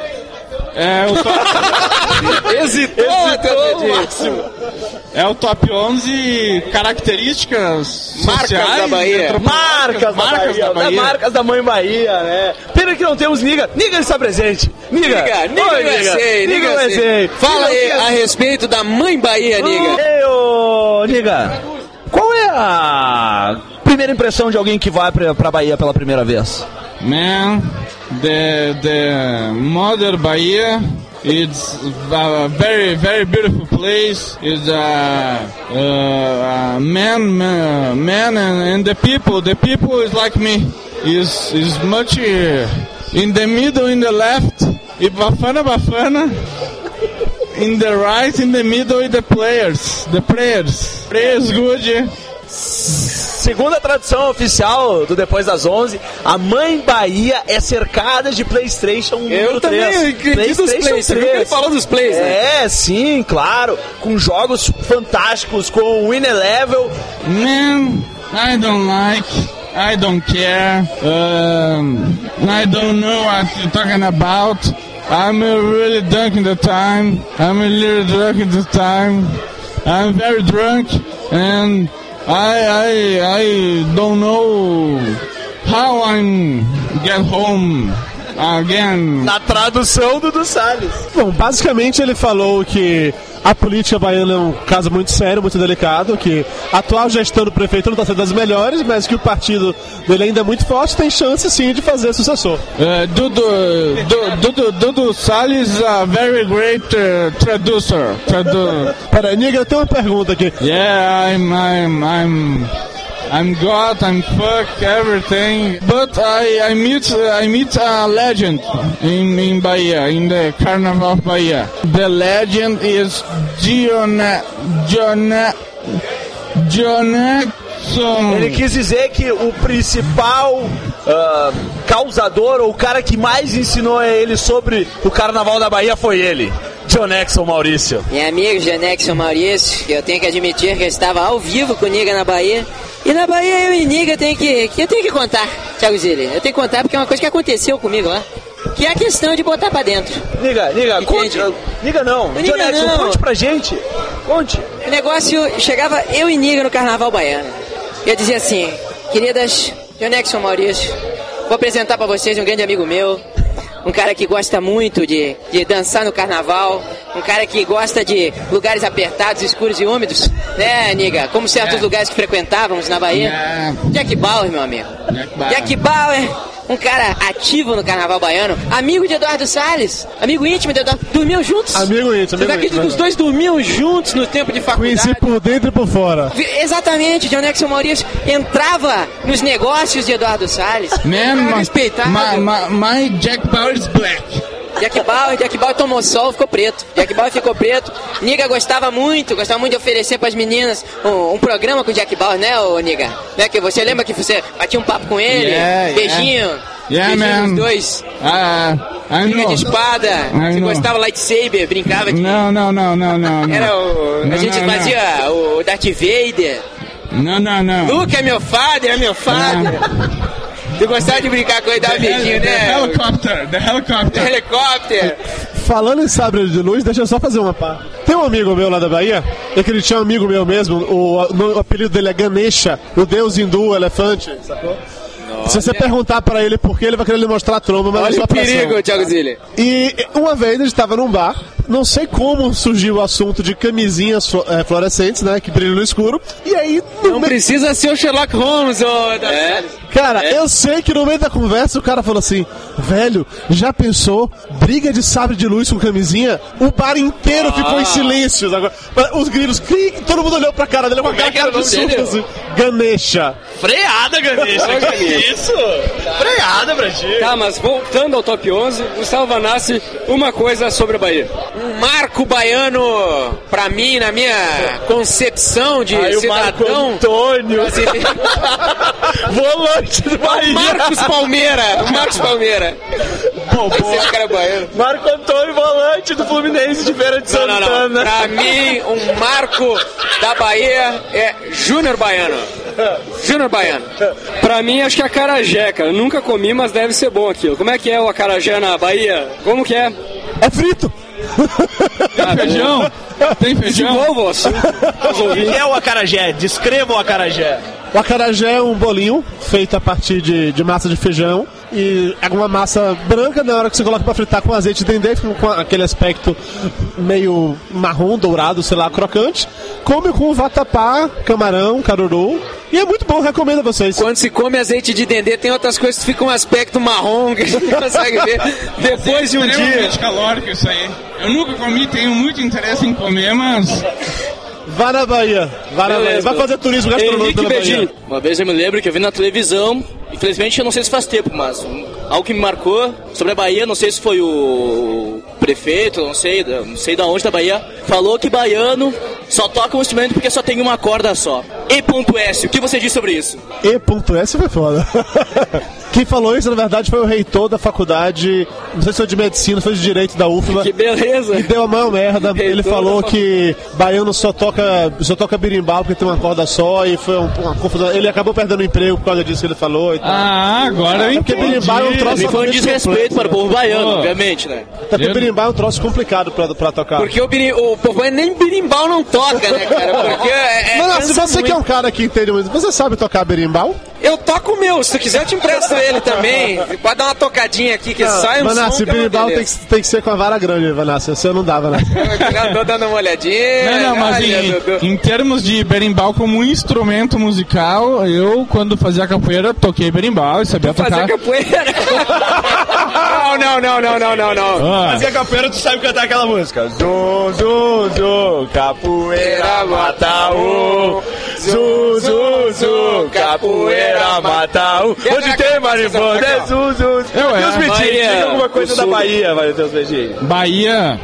É o top, Hesitou, Matheus Bedin. é o top onze características Marcas sociais, da Bahia. Marcas, antropológicas, da, marcas Bahia, da Bahia. da marcas da mãe Bahia, né? Pena que não temos Niga. Niga está presente. Niga. Niga, Niga Oi, U S A, Niga U S A. Fala aí a respeito da mãe Bahia, Niga. Ei, ô, Niga, qual é a primeira impressão de alguém que vai pra, pra Bahia pela primeira vez? Man, the the mother Bahia, it's a very very beautiful place. It's a, uh, a man, man, man, and, and the people. The people is like me. Is is much uh, in the middle, in the left. E Bafana Bafana. In the right, in the middle, the players. The players. Players good. segundo a tradução oficial do Depois das onze, a Mãe Bahia é cercada de PlayStation número Eu também três. acredito dos Plays. Você viu que ele falou dos Plays, né? É, sim, claro. Com jogos fantásticos, com Win Eleven. Man, I don't like, I don't care, um, I don't know what you're talking about. I'm uh, really drunk in the time, I'm a little drunk in the time, I'm very drunk, and I, I, I don't know how I'm get home again. Na tradução do do Salles. Bom, basicamente ele falou que a política baiana é um caso muito sério, muito delicado, que a atual gestão do prefeito não está sendo das melhores, mas que o partido dele ainda é muito forte, tem chance sim de fazer sucessor. Uh, Dudu, Dudu, Dudu Salles is a very great uh, traducer. Tradu- Peraí, Niga, eu tenho uma pergunta aqui. yeah, I'm, I'm, I'm, I'm God, I'm fuck, everything. But I, I meet, I meet a legend in, in Bahia, in the Carnival of Bahia. The legend is Dione, Dione, Dionexon. Ele quis dizer que o principal ah, causador, ou o cara que mais ensinou a ele sobre o Carnaval da Bahia foi ele, Dionexon Maurício. Meu amigo Dionexon Maurício, eu tenho que admitir que eu estava ao vivo com o Niga na Bahia. E na Bahia eu e Niga tenho que, que eu tenho que contar, Thiago Zilli. Eu tenho que contar porque é uma coisa que aconteceu comigo lá. Que é a questão de botar pra dentro. Niga, Niga, conte. Niga não, Niga Dionexon, não. conte pra gente. Conte. O negócio, chegava eu e Niga no Carnaval Baiano. Eu dizia assim, queridas, Dionexon Maurício, vou apresentar pra vocês um grande amigo meu. Um cara que gosta muito de, de dançar no carnaval. Um cara que gosta de lugares apertados, escuros e úmidos. Né, Niga? Como certos É. lugares que frequentávamos na Bahia. É. Jack Bauer, meu amigo. Jack Bauer. Jack Bauer, um cara ativo no carnaval baiano. Amigo de Eduardo Salles. Amigo íntimo de Eduardo. Dormiam juntos. Amigo íntimo, Você amigo acredita que íntimo, os dois dormiam juntos no tempo de faculdade? Conheci por dentro e por fora. Vi- Exatamente, Dionexon Maurício entrava nos negócios de Eduardo Salles. Man, Era my, respeitado. my, my, my Jack Bauer is black. Jack Bauer, Jack Bauer tomou sol, ficou preto. Jack Bauer ficou preto. Niga gostava muito, gostava muito de oferecer pras meninas um, um programa com o Jack Bauer, né, ô Niga? Né, que você lembra que você batia um papo com ele? Yeah, beijinho. Yeah, beijinho man. os dois. Uh, I Briga know. de espada. I Você know. gostava lightsaber, brincava de... No, no, no, no, no, no. Era o... No, A gente no, no. fazia o Darth Vader. No, no, no. Luke é meu father, é meu father. Tu gostava de brincar com ele, dar um beijinho, The né? helicopter, the helicopter. Helicóptero. Falando em sabre de luz, deixa eu só fazer uma parte. Tem um amigo meu lá da Bahia, é que ele tinha um amigo meu mesmo, o, o apelido dele é Ganesha, o deus hindu, o elefante, sacou? Se você perguntar pra ele por que, ele vai querer lhe mostrar a tromba, mas é Olha só o perigo, Thiago Zilli. E uma vez ele estava num bar, não sei como surgiu o assunto de camisinhas flu- é, fluorescentes, né, que brilham no escuro, e aí... No Não me- precisa ser o Sherlock Holmes, ô... É. Cara, eu sei que no meio da conversa o cara falou assim, velho, já pensou briga de sabre de luz com camisinha? O bar inteiro Ah. ficou em silêncio. Agora, os grilos, cri, todo mundo olhou pra cara dele com Como é aquela que era cara o de nome susto dele? assim. Ganesha. Freada, Ganesha. Que isso? Freada pra ti. Tá, mas voltando ao top onze, Gustavo Vanassi, uma coisa sobre a Bahia. Um marco baiano, pra mim, na minha concepção de Aí o Marco cidadão Antônio. brasileiro. Volante do Bahia. Marcos Palmeira, o Marcos Palmeira. Bom, bom. Esse cara é baiano. Marco Antônio, volante do Fluminense de Feira de Não, não, Santana. não. Pra mim, um marco da Bahia é Júnior Baiano. Júnior Baiano. Pra mim, acho que é acarajé, cara. Eu nunca comi, mas deve ser bom aquilo. Como é que é o acarajé na Bahia? Como que é? É frito. Tem feijão? Tem feijão? Desenvolva o assunto. Os O ouvintes. que é o acarajé? Descreva o acarajé. O acarajé é um bolinho feito a partir de, de massa de feijão e é uma massa branca. Na hora que você coloca pra fritar com azeite de dendê, fica com aquele aspecto meio marrom, dourado, sei lá, crocante. Come com vatapá, camarão, caruru e é muito bom, recomendo a vocês. Quando se come azeite de dendê, tem outras coisas que ficam um aspecto marrom que a gente não consegue ver depois de um dia. Extremamente calórico isso aí. Eu nunca comi, tenho muito interesse em comer, mas... Vá na Bahia, vá na Beleza. Bahia. Vai fazer turismo gastronômico Henrique na Bahia. Bedin. Uma vez eu me lembro que eu vi na televisão Infelizmente eu não sei se faz tempo, mas um, algo que me marcou sobre a Bahia, não sei se foi o prefeito, não sei, não sei da onde da Bahia, falou que baiano só toca um instrumento porque só tem uma corda só. E.S, o que você diz sobre isso? E.S foi foda. Quem falou isso, na verdade, foi o reitor da faculdade, não sei se foi de medicina, foi de direito da U F B A. Que beleza! E deu a maior merda. Ele falou que baiano só toca, só toca berimbau porque tem uma corda só e foi uma confusão. Ele acabou perdendo o emprego por causa disso que ele falou. E tal. Ah, agora eu entendi. Porque berimbau é um troço foi um desrespeito para o povo baiano, oh. obviamente, né? Até porque berimbau é um troço complicado pra, pra tocar. Porque o, birim, o povo nem berimbau não toca, né, cara? Porque é, é Mano, se você muito. que é um cara que entende muito, você sabe tocar berimbau? Eu toco o meu, se tu quiser eu te empresto ele também. Pode dar uma tocadinha aqui que ah, sai um Vanassi, som. Berimbau tem que, tem que ser com a vara grande, Vanassi. Você não dá, Vanassi. Eu tô dando uma olhadinha. Não, não, mas em, em termos de berimbau como um instrumento musical, eu, quando fazia capoeira, toquei berimbau e sabia tu tocar. Fazia capoeira? não, não, não, não, não, não. Ah. Fazia capoeira, tu sabe cantar aquela música. Zum, zum, zum, capoeira mata um. Zum, zum, zum, capoeira mata um. Onde tem marimbonda é zum, zum. E os beijinhos? Diga alguma coisa da Bahia, vai ter os beijinhos. Bahia...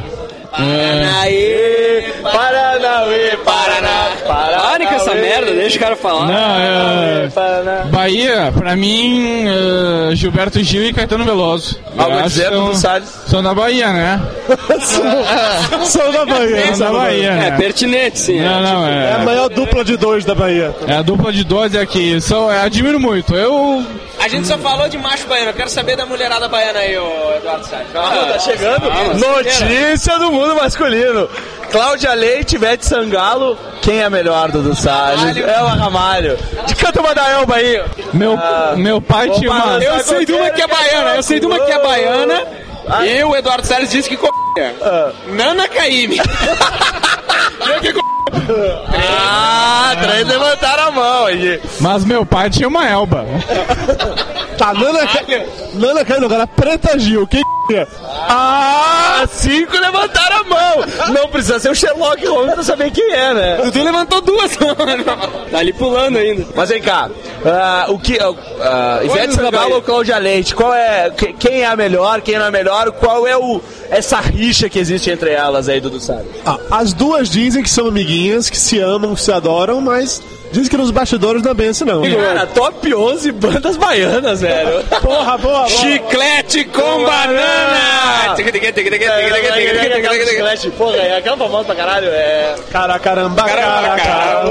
Paranaê, Paranauê, Paraná, Paraná. Pare com essa merda, deixa o cara falar. Não, é... Bahia, pra mim, é... Gilberto Gil e Caetano Veloso. Algo dizer, são, são da Bahia, né? são, são da Bahia. São da Bahia, né? É pertinente, sim. Não, não, é... é a maior dupla de dois da Bahia. É a dupla de dois aqui. São, é, admiro muito. Eu... A gente só falou de macho baiano. Eu quero saber da mulherada baiana aí, ô Eduardo Salles. Ah, tá chegando? Ah, notícia do mundo masculino. Cláudia Leite, Ivete Sangalo. Quem é a melhor, Dudu Salles? É o Ramalho. De canta uma da Elba aí. Meu, ah, meu pai tinha uma... Eu sei de uma que é baiana. Eu sei de uma que é baiana. Ah. E o Eduardo Salles disse que co... ah. Nana Caymmi. Ah, três levantaram a mão aí. Mas meu pai tinha uma Elba. Tá, Nana Caymmi. Nana Caymmi, agora Preta Gil. Quem é? Ah, cinco levantaram a mão. Não precisa ser o Sherlock Holmes pra saber quem é, né? Tu levantou duas. Tá ali pulando ainda. Mas vem cá, uh, o que... Uh, uh, Ivete Sangalo ou Cláudia Leite? Qual é... Que, quem é a melhor, quem não é a melhor? Qual é o... essa rixa que existe entre elas aí, Dudu Salles? Ah, as duas dizem que são amiguinhas, que se amam, que se adoram, mas... Dizem que nos bastidores não é bem assim, não. Cara, top onze bandas baianas, velho. Porra, boa, boa. Chiclete com banana! Chiclete, porra, é aquela famosa pra caralho, é... Cara, caramba, cara, cara,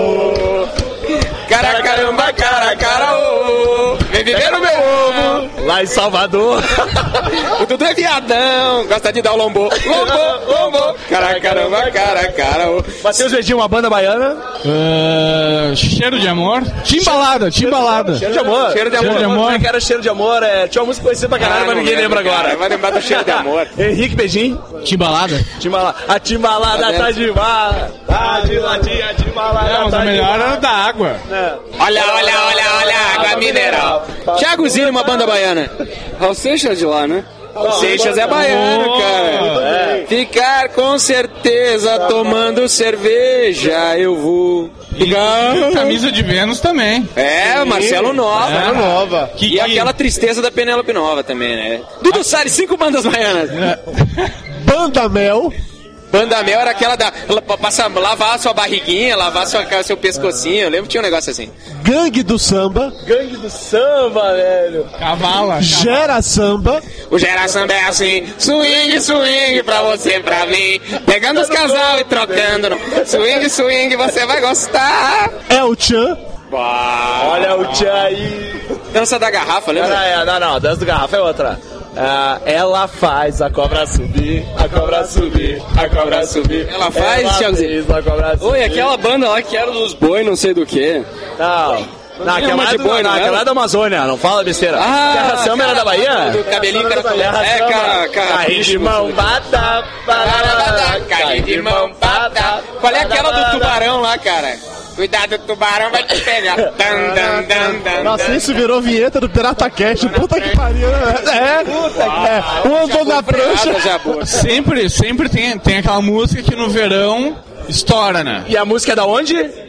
cara, caramba, cara, cara, vem viver no meu ovo! Lá em Salvador. O Dudu é viadão, gosta de dar o lombô. Lombô, lombô. Cara, caramba, cara, cara. Matheus Vedinho, uma banda baiana? Uh, cheiro de amor? Timbalada, timbalada. Cheiro de amor. Cheiro de amor. Cheiro de amor. Como é que era Cheiro de Amor? É, tinha uma música conhecida pra caralho, ah, mas ninguém lembra agora. Cara, vai lembrar do Cheiro de Amor. Henrique Beijinho. Timbalada. Timbalada. A timbalada tá de mar. Tá de latinha, timbalada. Não, mas tá a melhor era da água. Olha, olha, olha, olha, água mineral. Thiago Zilli, uma banda baiana. Raul Seixas de lá, né? Seixas é baiano, cara. É. Ficar com certeza tomando cerveja, eu vou. E Camisa de Vênus também. É, Marcelo Nova. É, Nova. Que, e que... aquela tristeza da Penélope Nova também, né? Dudu Salles, cinco bandas baianas. É. Banda Mel. Banda Mel era aquela da... Passa, lavar a sua barriguinha, lavar sua, seu pescocinho. Eu lembro que tinha um negócio assim. Gangue do Samba. Gangue do Samba, velho. Cavala. Gera Samba. O Gera Samba é assim. Swing, swing, pra você, pra mim. Pegando os casal e trocando. No... Swing, swing, você vai gostar. É o Tchan. Olha o Tchan aí. Dança da garrafa, lembra? Não, não, não, não. Dança da garrafa é outra. Ah, ela faz a cobra subir, a cobra subir, a cobra subir. Ela faz, Thiago Zilli? Oi, aquela banda lá que era dos boi, não sei do que. Não. Não, aquela de é, boi, não, não aquela é da Amazônia, não fala besteira. Ah, Terra Samba era da Bahia? Do cabelinho cara, é, cara, cara. Carrinho de mão, bata, carrinho de mão, bata. Qual é aquela do tubarão lá, cara? Cuidado, o tubarão vai te pegar. Dan, dan, dan, dan, Nossa, isso virou vinheta do Pirata Cast. Puta que pariu, né? É, puta que é. Um andou na prancha. Sempre, sempre tem, tem aquela música que no verão estoura, né? E a música é da onde?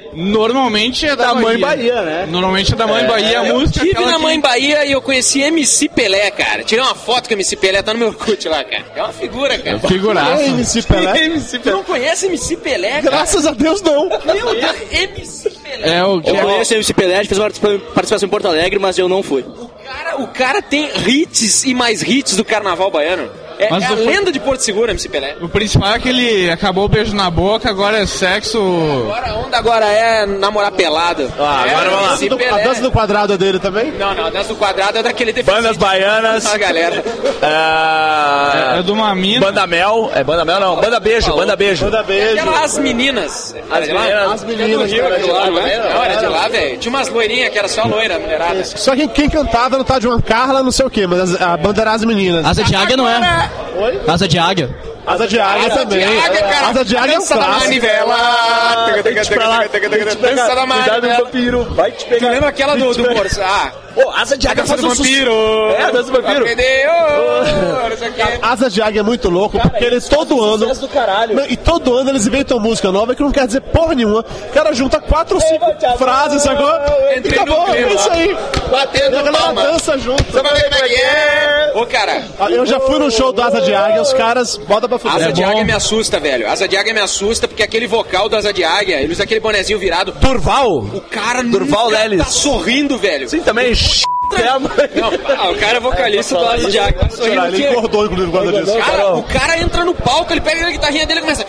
Normalmente é da, Da Bahia. Mãe Bahia, né? Normalmente é da Mãe Bahia, a Eu música. tive aquela na que- Mãe Bahia e eu conheci M C Pelé, cara. Tirei uma foto com o M C Pelé, tá no meu Orkut lá, cara. É uma figura, cara. Figuraça. É M C Pelé? M C Pelé. Tu não conhece M C Pelé, cara? Graças a Deus, não. Meu Deus, M C Pelé. É o que Eu é. conheço o M C Pelé, a gente fez uma participa- participação em Porto Alegre, mas eu não fui. Cara, o cara tem hits e mais hits do carnaval baiano. É, Mas é a não foi- lenda de Porto Seguro, M C Pelé. O principal é que ele acabou o beijo na boca, agora é sexo. Agora a onda agora é namorar pelado. Ah, é, agora vamos lá. M C Do- Pelé. A dança do quadrado é dele também? Não, não, a dança do quadrado é daquele Bandas baianas. A galera. É... É de uma mina. Banda Mel. É Banda Mel, não. Banda Beijo, Banda Beijo. Manda beijo. Aquela As Meninas. As Meninas. As meninas, Rio, cara, aquilo lá, de lá, não é? né? Não, era de lá, velho. Tinha umas loirinhas que era só loira, mulherada. Só que quem cantava no tal de uma Carla, não sei o quê, mas as- a banda era As Meninas. Asa de águia não é. Oi? Asa de águia. Asa de Águia Asa também. de águia, cara. Asa de Águia é um Dança da clássico. manivela. Dança da Cuidado, manivela. vampiro. Vai te Tu pegar. lembra aquela do, do Morso? Ah, Pô, Asa de a Águia dança faz do um sus- vampiro. É, a dança do vampiro. Aprendeu. Não sei o quê. Asa de Águia é muito louco, porque eles todo ano. Sucesso do caralho. Não, E todo ano eles inventam música nova que não quer dizer porra nenhuma. O cara junta quatro ou cinco frases agora. E Entrei no acabou, clima. é isso aí. E Batendo a galera palma. dança junto. Você vai ver como é que é. Ô, cara, Eu já fui no show do Asa de Águia, os caras bota pra fuder. Asa É de bom. Águia me assusta, velho. Asa de Águia me assusta porque aquele vocal do Asa de Águia, ele usa aquele bonezinho virado. Durval? O cara Durval nunca Lelis. tá sorrindo, velho. Sim, também. É a mãe. Não, ah, o cara é vocalista do Asa de Águia. Tá sorrindo Ele aqui. engordou, inclusive, por causa disso. Cara, o cara entra no palco, ele pega a guitarrinha dele e começa.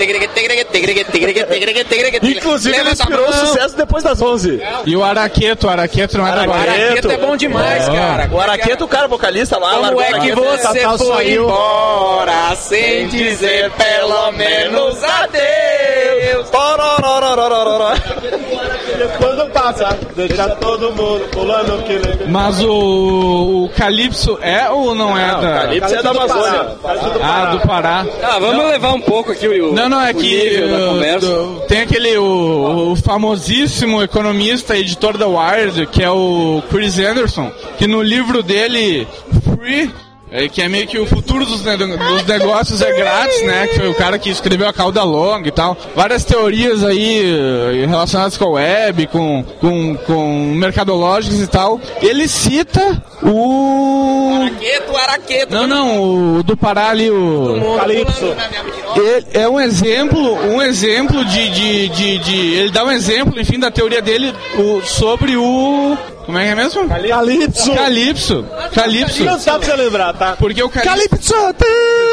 Inclusive, ele inspirou o sucesso depois das onze. E o Araqueto, o Araqueto não é da O Bahia. Araqueto é bom demais, cara. O Araqueto, o cara vocalista lá. Como largou é o que Araqueto. você Tatá foi saiu. embora sem dizer pelo menos adeus? Porororororororó. Quando passa, deixa todo mundo pulando que legal. Mas o, o Calypso é ou não é da. Calypso é da Amazônia. Ah, do Pará. Ah, vamos levar um pouco aqui o, Não, não, é o que nível da uh, conversa. do- tem aquele o, o famosíssimo economista e editor da Wired, que é o Chris Anderson, que no livro dele, Free, é, que é meio que o futuro dos, ne- dos negócios é grátis, né? Que foi o cara que escreveu a Cauda Longa e tal. Várias teorias aí eh, relacionadas com a web, com, com, com mercadológicas e tal. Ele cita o... Araqueto, Araqueto. Não, não, o do Pará ali, o... Calypso. Ele é um exemplo, um exemplo de, de, de, de- ele dá um exemplo, enfim, da teoria dele o, sobre o, como é que é mesmo? Calypso. Calypso, Calypso, Não sabe pra você lembrar, tá? porque o Calypso, Calypso.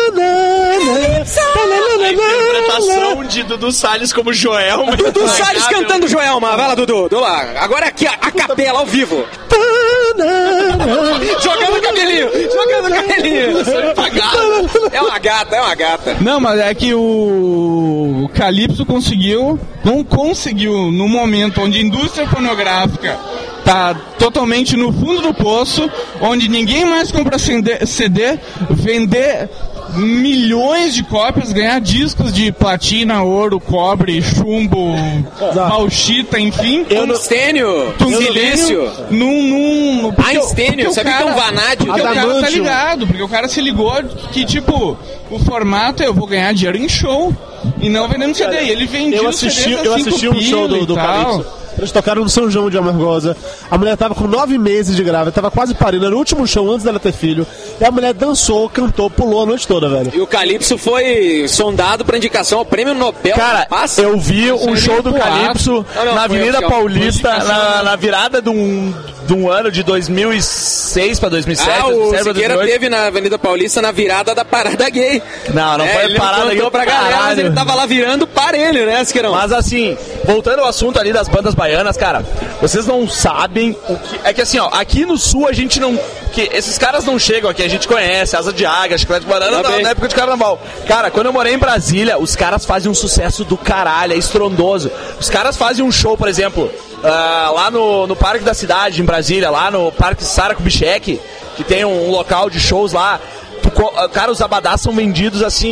Interpretação de Dudu Salles como Joel. Dudu Salles cantando Joelma. Vai lá, Dudu. Dudu lá. Agora aqui, a, a capela ao vivo. Jogando o cabelinho. Jogando o cabelinho. É uma gata, é uma gata. não, mas é que o Calypso conseguiu, não conseguiu no momento onde a indústria fonográfica tá totalmente no fundo do poço, onde ninguém mais compra C D, vender milhões de cópias, ganhar discos de platina, ouro, cobre, chumbo, bauxita, enfim. Tungstênio. Silêncio. Num, num, porque o- Einstênio. porque o Sabe que é um cara- vanádio? Porque o cara tá Adamantium. ligado, porque o cara se ligou que, tipo, o formato é eu vou ganhar dinheiro em show e não vendendo C D. E ele vendia Eu os C Ds assisti, a eu cinco assisti um show pila do, e do tal. Calypso. Eles tocaram no São João de Amargosa. A mulher tava com nove meses de grávida, tava quase parindo. Era o último show antes dela ter filho. E a mulher dançou, cantou, pulou a noite toda, velho. E o Calypso foi sondado pra indicação ao Prêmio Nobel Cara, da Paz. eu vi um aí show do nem Calypso Não, não, na foi Avenida oficial. Paulista, Foi na, na virada de um, de um ano de dois mil e seis pra dois mil e sete. Ah, dois mil e o sete pra Siqueira dois mil e oito. teve na Avenida Paulista na virada da parada gay. Não, não É, foi ele parada contou gay pra galera, mas caralho. ele tava lá virando parelho, né, Siqueirão? Mas assim, voltando ao assunto ali das bandas baianas, cara, vocês não sabem o que. É que assim, ó, aqui no sul a gente não. Que esses caras não chegam aqui, a gente conhece, Asa de Águia, Chiclete de Banana, Tá na, bem. na época de carnaval. Cara, quando eu morei em Brasília, os caras fazem um sucesso do caralho, é estrondoso. Os caras fazem um show, por exemplo, ah, lá no, no Parque da Cidade, em Brasília, lá no Parque Sara Kubitschek, que tem um, um local de shows lá. Tu co- Cara, os abadás são vendidos assim,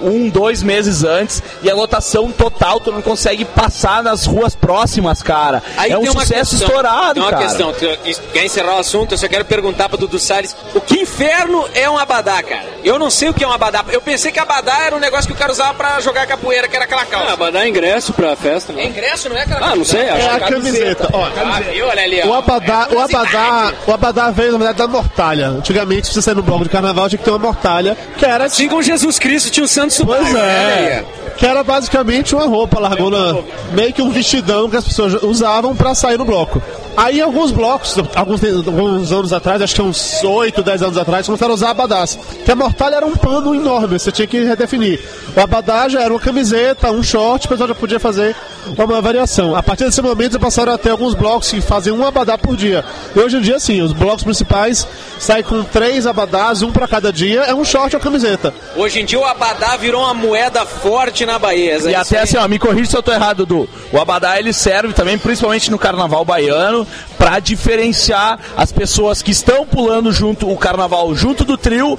um, dois meses antes, e a lotação total, tu não consegue passar nas ruas próximas, cara. Aí é um tem uma sucesso questão, estourado, tem uma cara. questão, tu quer encerrar o assunto, eu só quero perguntar pro Dudu Salles, o que inferno é um abadá, cara? Eu não sei o que é um abadá, eu pensei que abadá era um negócio que o cara usava pra jogar capoeira, que era aquela calça. Ah, abadá é ingresso pra festa, né? É ingresso, não é aquela Ah, não sei, acho É a que camiseta, ó. Ah, viu? Olha ali, ó. O abadá, É o abadá, o abadá veio, na verdade, da mortalha. Antigamente, se você sair no bloco de carnaval, tinha que ter uma mortalha, que era... Assim como Jesus Cristo tinha o santo sumário. Pois é. Que era basicamente uma roupa largona, meio que um vestidão que as pessoas usavam pra sair no bloco. Aí alguns blocos, alguns, alguns anos atrás, acho que uns oito, dez anos atrás, começaram a usar abadás. Que a mortalha era um pano enorme, você tinha que redefinir. O abadá já era uma camiseta, um short, o pessoal já podia fazer uma variação. A partir desse momento, passaram a ter alguns blocos que fazem um abadá por dia. E hoje em dia, sim, os blocos principais saem com três abadás, um pra cada dia, é um short ou camiseta. Hoje em dia o abadá virou uma moeda forte na Bahia. E até assim, ó, me corrija se eu tô errado, Dudu. O abadá, ele serve também, principalmente no carnaval baiano, pra diferenciar as pessoas que estão pulando junto o carnaval, junto do trio,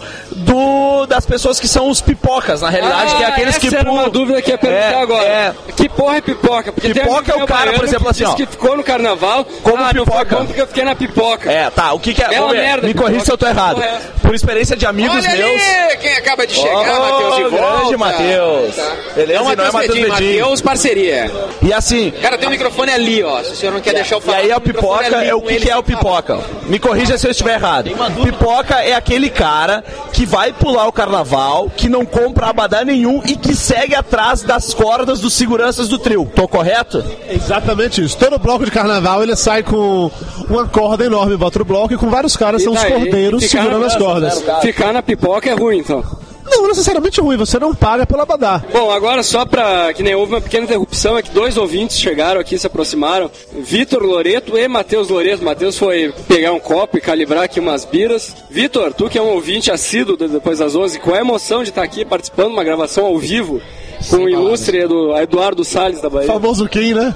do, das pessoas que são os pipocas, na realidade, ah, que é aqueles que pulam. Essa era uma dúvida que eu ia perguntar é, agora. É... Que porra é pipoca? Porque pipoca é o cara, por exemplo, assim, ó. que ficou no carnaval, como ah, pipoca. Não foi bom porque eu fiquei na pipoca. É, tá, o que que é? É uma merda, me corrija se eu tô errado. É. Por experiência de amigos Olha meus... ali, quem acaba de chegar, oh, Matheus de volta. grande Matheus. Tá. Beleza, é o não é Matheus Bedin. Matheus, parceria. E assim... Cara, tem um microfone ali, ó, se o senhor não quer e, deixar eu falar. E aí a pipoca é o que, que é o pipoca? Me corrija se eu estiver errado. Pipoca é aquele cara que vai pular o carnaval, que não compra abadá nenhum e que segue atrás das cordas dos seguranças do trio. Tô correto? Exatamente isso. Todo bloco de carnaval ele sai com uma corda enorme, bota o bloco e com vários caras, E são os daí, cordeiros ficar segurando na- as cordas. Ficar na pipoca é ruim, então. Não necessariamente ruim, você não paga pelo abadá. Bom, agora só pra que nem houve uma pequena interrupção, é que dois ouvintes chegaram aqui, se aproximaram, Vitor Loreto e Matheus Loreto. Matheus foi pegar um copo e calibrar aqui umas biras. Vitor, tu que é um ouvinte assíduo do Depois das onze, qual é a emoção de estar aqui participando de uma gravação ao vivo com o ilustre Edu, Eduardo Salles da Bahia? Famoso Kim, né?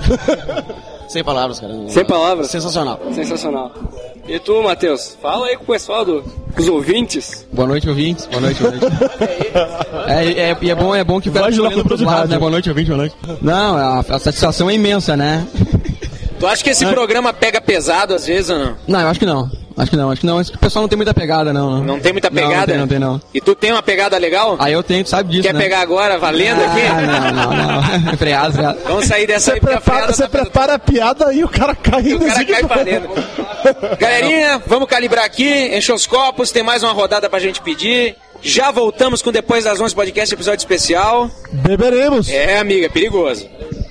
Sem palavras, cara. Sem palavras? Sensacional. Sensacional. E tu, Matheus? Fala aí com o pessoal, do, com os ouvintes. Boa noite, ouvintes. Boa noite, boa noite. é, é, e é bom, é bom que o cara Vai olhando lá pro pros de lados, rádio. né? Boa noite, ouvinte, boa noite. Não, a, a satisfação é imensa, né? Tu acha que esse programa pega pesado às vezes ou não? Não, eu acho que não. Acho que não, acho que não. Acho que o pessoal não tem muita pegada, não. Não tem muita Não, não pegada? tem, não tem, não. E tu tem uma pegada legal? Aí eu tenho, tu sabe disso, Quer né? pegar agora, valendo aqui? Ah, não, não, não. Freado, freado. Vamos sair dessa Você aí, porque a prepara, freada você tá fazendo- prepara a piada e o cara cai o cara cai valendo. Galerinha, vamos calibrar aqui, encher os copos, tem mais uma rodada pra gente pedir. Já voltamos com Depois das onze Podcast, episódio especial. Beberemos. É, amiga, perigoso.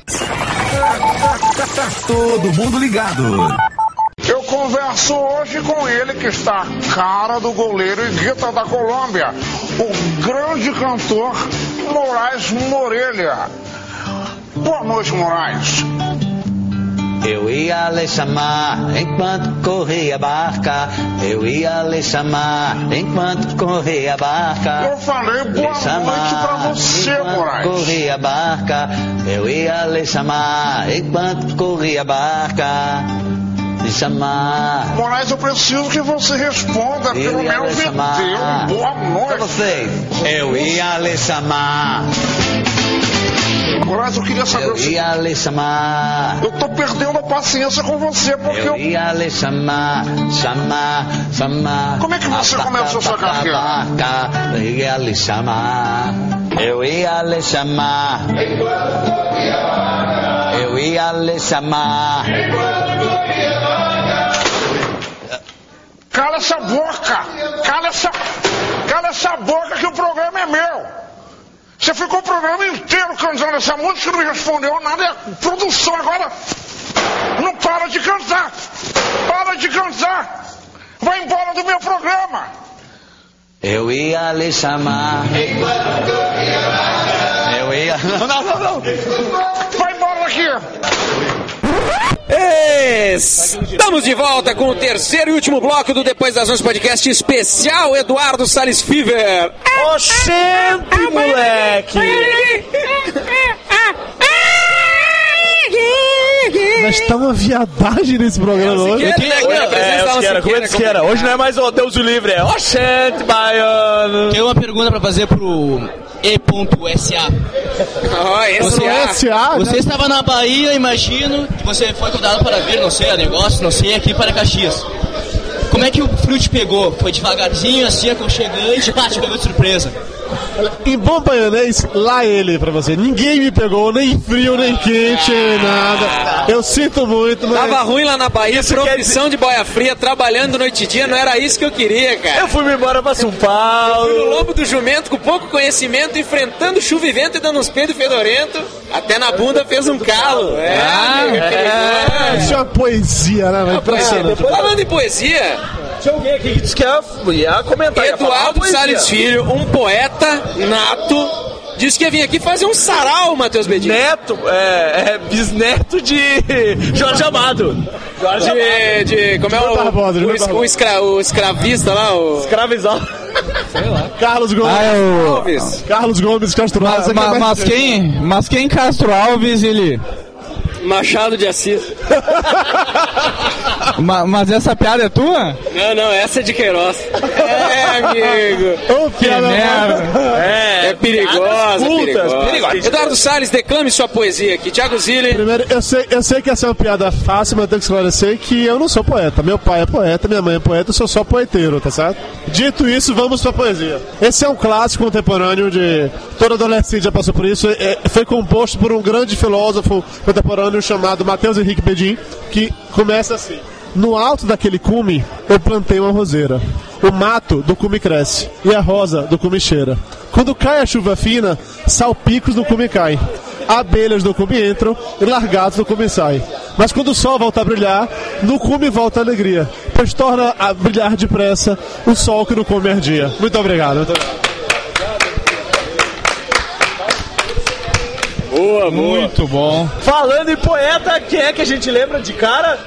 Todo mundo ligado. Eu converso hoje com ele que está a cara do goleiro Higuita da Colômbia, o grande cantor Moraes Morelha. Boa noite, Moraes. Eu ia lhe chamar enquanto corria a barca. Eu ia lhe chamar enquanto corria a barca. Eu falei boa noite pra você, Moraes. Corria a barca. Eu ia lhe chamar enquanto corria a barca. Lhe chamar. Moraes, eu preciso que você responda, pelo ia menos lhe me dê chamar. um boa noite. Pra vocês. Eu ia lhe chamar. Moraes, eu queria saber Eu o seguinte. ia lhe chamar. Eu tô perdendo a paciência com você, porque Eu eu... ia lhe chamar, chamar, chamar. Como é que você começou sua carreira? Barca, eu ia lhe chamar. Eu ia lhe chamar. Eu ia lhe chamar. Cala essa boca! Cala essa... Cala essa boca que o programa é meu! Você ficou o programa inteiro cantando essa música e não me respondeu nada. É produção agora. Não para de cantar. Para de cantar. Vai embora do meu programa. Eu ia lhe chamar. Eu ia. Não, não, não, não. Vai embora daqui. Estamos de volta com o terceiro e último bloco do Depois das onze Podcast especial Eduardo Salles Fever. Oxente, moleque! Vai Mas tá uma viadagem nesse programa hoje. É, que era. Hoje não é mais o Deus o livre, é Oxente Baiano. Tenho uma pergunta pra fazer pro E.S A. Oh, você, você estava na Bahia, imagino que você foi convidado para vir, não sei, a negócio, não sei, aqui para Caxias. Como é que o frio te pegou? Foi devagarzinho, assim, aconchegante, pá, te pegou de surpresa? Em bom baianês, lá ele pra você. Ninguém me pegou, nem frio, nem quente, nem nada. Eu sinto muito, mas... Tava ruim lá na Bahia, isso profissão dizer... de boia fria, trabalhando noite e dia, não era isso que eu queria, cara. Eu fui embora pra São Paulo. Eu fui no lombo do jumento, com pouco conhecimento, enfrentando chuva e vento e dando uns peidos fedorento. Até na bunda fez um calo. É, ah, amigo, é. Isso é uma poesia, né? Uma poesia. Falando em poesia... Tinha alguém aqui que disse que ia, ia comentar. Eduardo ia Salles Filho, um poeta nato, disse que ia vir aqui fazer um sarau, Matheus Bedin. Neto, é, é bisneto de Jorge Amado. Jorge de, Amado. de como é o, Barbosa, o, o, escra, o escravista lá, o... Escravizado. Sei lá. Carlos Gomes. Ah, eu... Alves. Carlos Gomes Castro Alves. Mas, mas, mas, quem, mas quem Castro Alves, ele... Machado de Assis. Ma, mas essa piada é tua? Não, não, essa é de Queiroz. É, amigo. Ô, que merda. É, é perigosa, perigosa. perigosa. Eduardo Salles, declame sua poesia aqui. Thiago Zilli. Primeiro, eu sei, eu sei que essa é uma piada fácil, mas eu tenho que esclarecer que eu não sou poeta. Meu pai é poeta, minha mãe é poeta, eu sou só poeteiro, tá certo? Dito isso, vamos pra poesia. Esse é um clássico contemporâneo de... Todo adolescente já passou por isso. É, foi composto por um grande filósofo contemporâneo chamado Matheus Henrique Bedin, que começa assim: no alto daquele cume eu plantei uma roseira, o mato do cume cresce e a rosa do cume cheira. Quando cai a chuva fina, salpicos do cume caem, abelhas do cume entram e largatos do cume saem. Mas quando o sol volta a brilhar, no cume volta a alegria, pois torna a brilhar depressa o sol que no cume ardia. Muito obrigado. Muito obrigado. Boa, muito bom. Falando em poeta, quem é que a gente lembra de cara?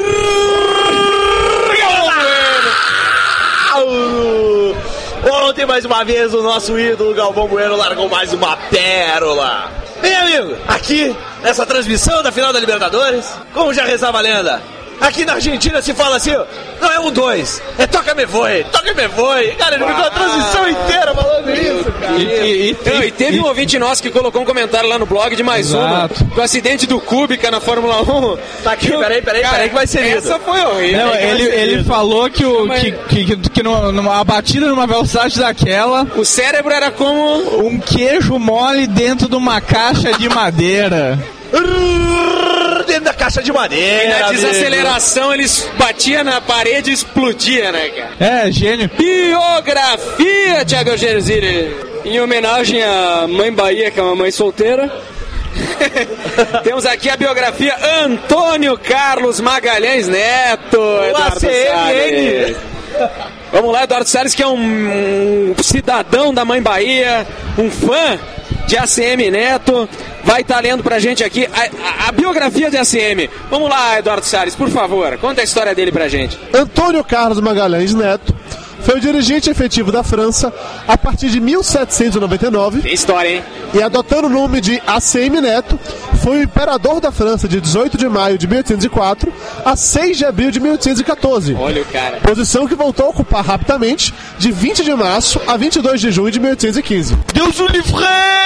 Ontem, mais uma vez, o nosso ídolo Galvão Bueno largou mais uma pérola. Bem, amigo, aqui, nessa transmissão da final da Libertadores, como já rezava a lenda, aqui na Argentina se fala assim, não é um dois, é toca-me voe, toca-me voe. Cara, ele ficou a transmissão inteira falando isso, cara. E, e, e, não, e teve e, um ouvinte nosso que colocou um comentário lá no blog de mais Exato. uma, do acidente do Kubica na Fórmula um. Tá aqui, eu, peraí, peraí, cara, peraí que vai ser isso. Essa foi horrível. Não, ele ele falou que, o, que, que, que, que numa, a batida numa velocidade daquela... O cérebro era como... um queijo mole dentro de uma caixa de madeira. Dentro da caixa de madeira. E na desaceleração amigo. Eles batiam na parede e explodia, né, cara? É, gênio. Biografia, Thiago Eugênio Zilli. Em homenagem à mãe Bahia, que é uma mãe solteira. Temos aqui a biografia Antônio Carlos Magalhães Neto. Eduardo Salles. Vamos lá, Eduardo Salles, que é um, um cidadão da mãe Bahia, um fã de A C M Neto, vai estar tá lendo pra gente aqui a, a, a biografia de A C M. Vamos lá, Eduardo Salles, por favor, conta a história dele pra gente. Antônio Carlos Magalhães Neto foi o dirigente efetivo da França a partir de mil setecentos e noventa e nove. Tem história, hein? E adotando o nome de A C M Neto, foi o imperador da França de dezoito de maio de mil oitocentos e quatro a seis de abril de mil oitocentos e catorze. Olha o cara. Posição que voltou a ocupar rapidamente de vinte de março a vinte e dois de junho de mil oitocentos e quinze. Deus o livre!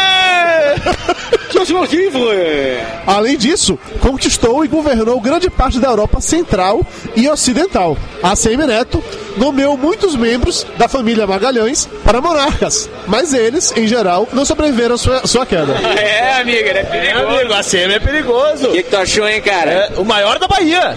Deus o livre! Além disso, conquistou e governou grande parte da Europa Central e Ocidental. A C M Neto nomeou muitos membros da família Magalhães para monarcas, mas eles, em geral, não sobreviveram à sua, sua queda. É, amigo, ele é perigoso. É, amigo, a C M é perigoso. O que, que tu achou, hein, cara? É, o maior da Bahia.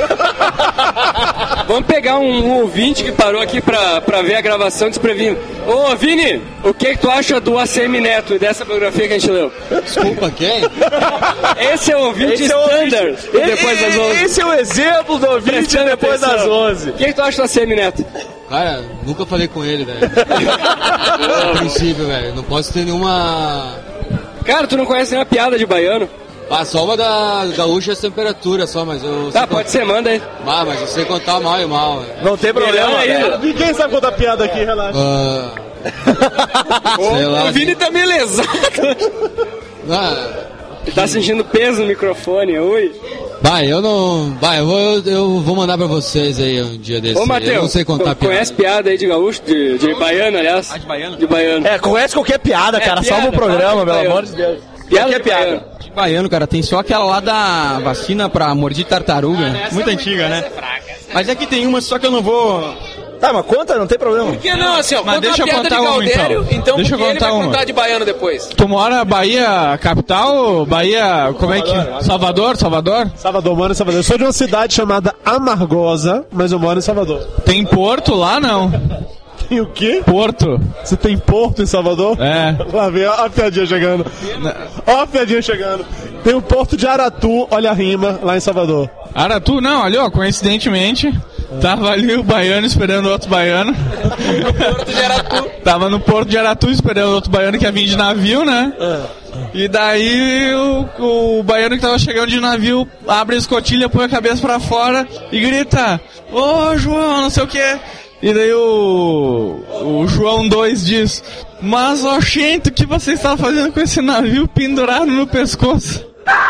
Vamos pegar um, um ouvinte que parou aqui pra, pra ver a gravação desprevindo. Ô, Vini, o que, que tu acha do A C M Neto e dessa biografia que a gente leu? Desculpa, quem? Esse é o ouvinte esse standard é o depois das onze. Esse é o exemplo do ouvinte Prestando depois atenção. das onze. O que, que tu acha do A C M Neto? Cara, nunca falei com ele, velho. No princípio, velho. Não posso ter nenhuma... Cara, tu não conhece nenhuma piada de baiano? Ah, só uma da gaúcha as temperaturas só, mas eu... Tá, pode ser, manda aí. Ah, mas eu sei contar mal e mal, velho. Não tem problema aí. Ninguém sabe contar piada aqui, relaxa. Uh... Sei o, lá, o Vini tá meio lesado. Ah, Ele tá sentindo peso no microfone, ui. Vai, eu não... Vai, eu vou, eu, eu vou mandar pra vocês aí um dia desse. Ô, Matheus, eu não sei contar piada. Conhece piada aí de gaúcho? De, de baiano, aliás? Ah, de baiano? De baiano. É, conhece qualquer piada, É, cara. piada, Salva o programa, fala de pelo baiano. amor de Deus. Piada Qualquer de piada. baiano. De baiano, cara, tem só aquela lá da vacina pra morder tartaruga. Ah, muito é antiga, né? Mas é que tem uma, só que eu não vou... Tá, mas conta, não tem problema. Por que não, assim, ó, Mas conta deixa uma eu piada de contar uma, Galdério, então. então Deixa eu porque ele contar vai uma. contar de baiano depois. Tu mora Bahia capital? Bahia, como é que... Salvador, Salvador? Salvador, moro em Salvador. Eu sou de uma cidade chamada Amargosa, mas eu moro em Salvador. Tem Porto lá, não? Tem o quê? Porto. Você tem Porto em Salvador? É. Lá vem, ó a piadinha chegando. Ó a piadinha chegando. Tem o Porto de Aratu, olha a rima, lá em Salvador. Aratu, não, ali ó, coincidentemente, tava ali o baiano esperando outro baiano. No Porto de Aratu. Tava no Porto de Aratu esperando outro baiano que ia vir de navio, né? E daí o, o baiano que tava chegando de navio abre a escotilha, põe a cabeça pra fora e grita: Ô João, não sei o que. E daí o, o João dois diz: Mas, ó, gente, o que você estava fazendo com esse navio pendurado no pescoço?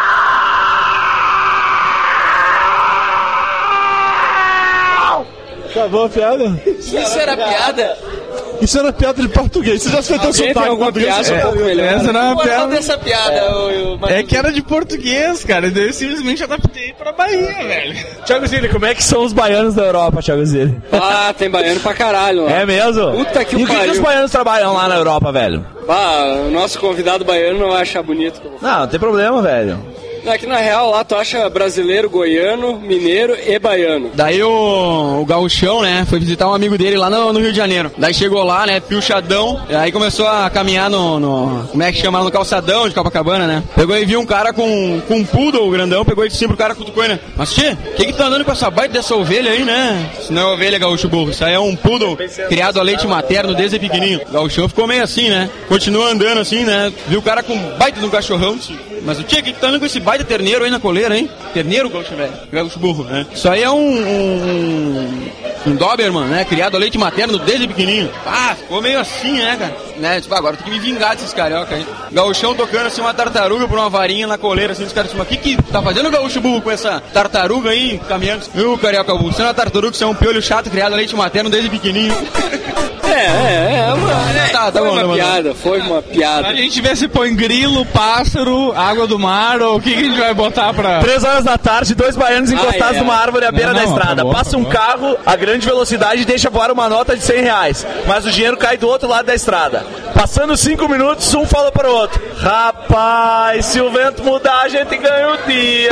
Acabou a piada? Isso era piada? Isso era piada de português. Você já fez teu Alguém tem sotaque em alguma português? piada um pouco melhor? Essa não é uma Qual piada. dessa piada, ô, ô, É que era de português, cara. E daí eu simplesmente adaptei pra Bahia, velho. Thiago Zilli, como é que são os baianos da Europa, Thiago Zilli? Ah, tem baiano pra caralho, ó. É mesmo? Puta que E o que, que pariu. os baianos trabalham lá na Europa, velho? Ah, o nosso convidado baiano não vai achar bonito. Não, não tem problema, velho. É que na real lá tu acha brasileiro, goiano, mineiro e baiano. Daí o, o gauchão, né, foi visitar um amigo dele lá no, no Rio de Janeiro. Daí chegou lá, né, pilchadão, e aí começou a caminhar no, no como é que chama, no calçadão de Copacabana, né. Pegou e viu um cara com, com um poodle grandão, pegou e disse pro cara, cutucou ele, né. Mas tchê, quem que tá andando com essa baita dessa ovelha aí, né? Isso não é ovelha, gaúcho burro, isso aí é um poodle criado a leite materno desde pequenininho. O gauchão ficou meio assim, né, continua andando assim, né, viu o cara com baita de um cachorrão, disse, mas o tchê, quem que tá andando com esse baita terneiro aí na coleira, hein? Terneiro, gaúcho velho, gaúcho burro, né? Isso aí é um, um, um Doberman, né? Criado a leite materno desde pequenininho. Ah, ficou meio assim, né, cara? Né? Tipo, agora tem que me vingar desses carioca aí. Gauchão tocando assim uma tartaruga por uma varinha na coleira, assim, os caras assim, mas o que que tá fazendo o gaúcho burro com essa tartaruga aí, caminhando? Eu, carioca burro, você não é uma tartaruga, você é um piolho chato criado a leite materno desde pequenininho. É, é, é, uma, é, tá, tá foi bom, uma tá bom. piada, foi uma piada. A gente vê se põe grilo, pássaro, água do mar, ou o que, que a gente vai botar pra... Três horas da tarde, dois baianos encostados Ah, é. numa árvore à beira Não, da não, estrada. acabou, Passa um carro a grande velocidade e deixa voar uma nota de cem reais. Mas o dinheiro cai do outro lado da estrada. Passando cinco minutos, um fala para o outro: Rapaz, se o vento mudar, a gente ganha o dia.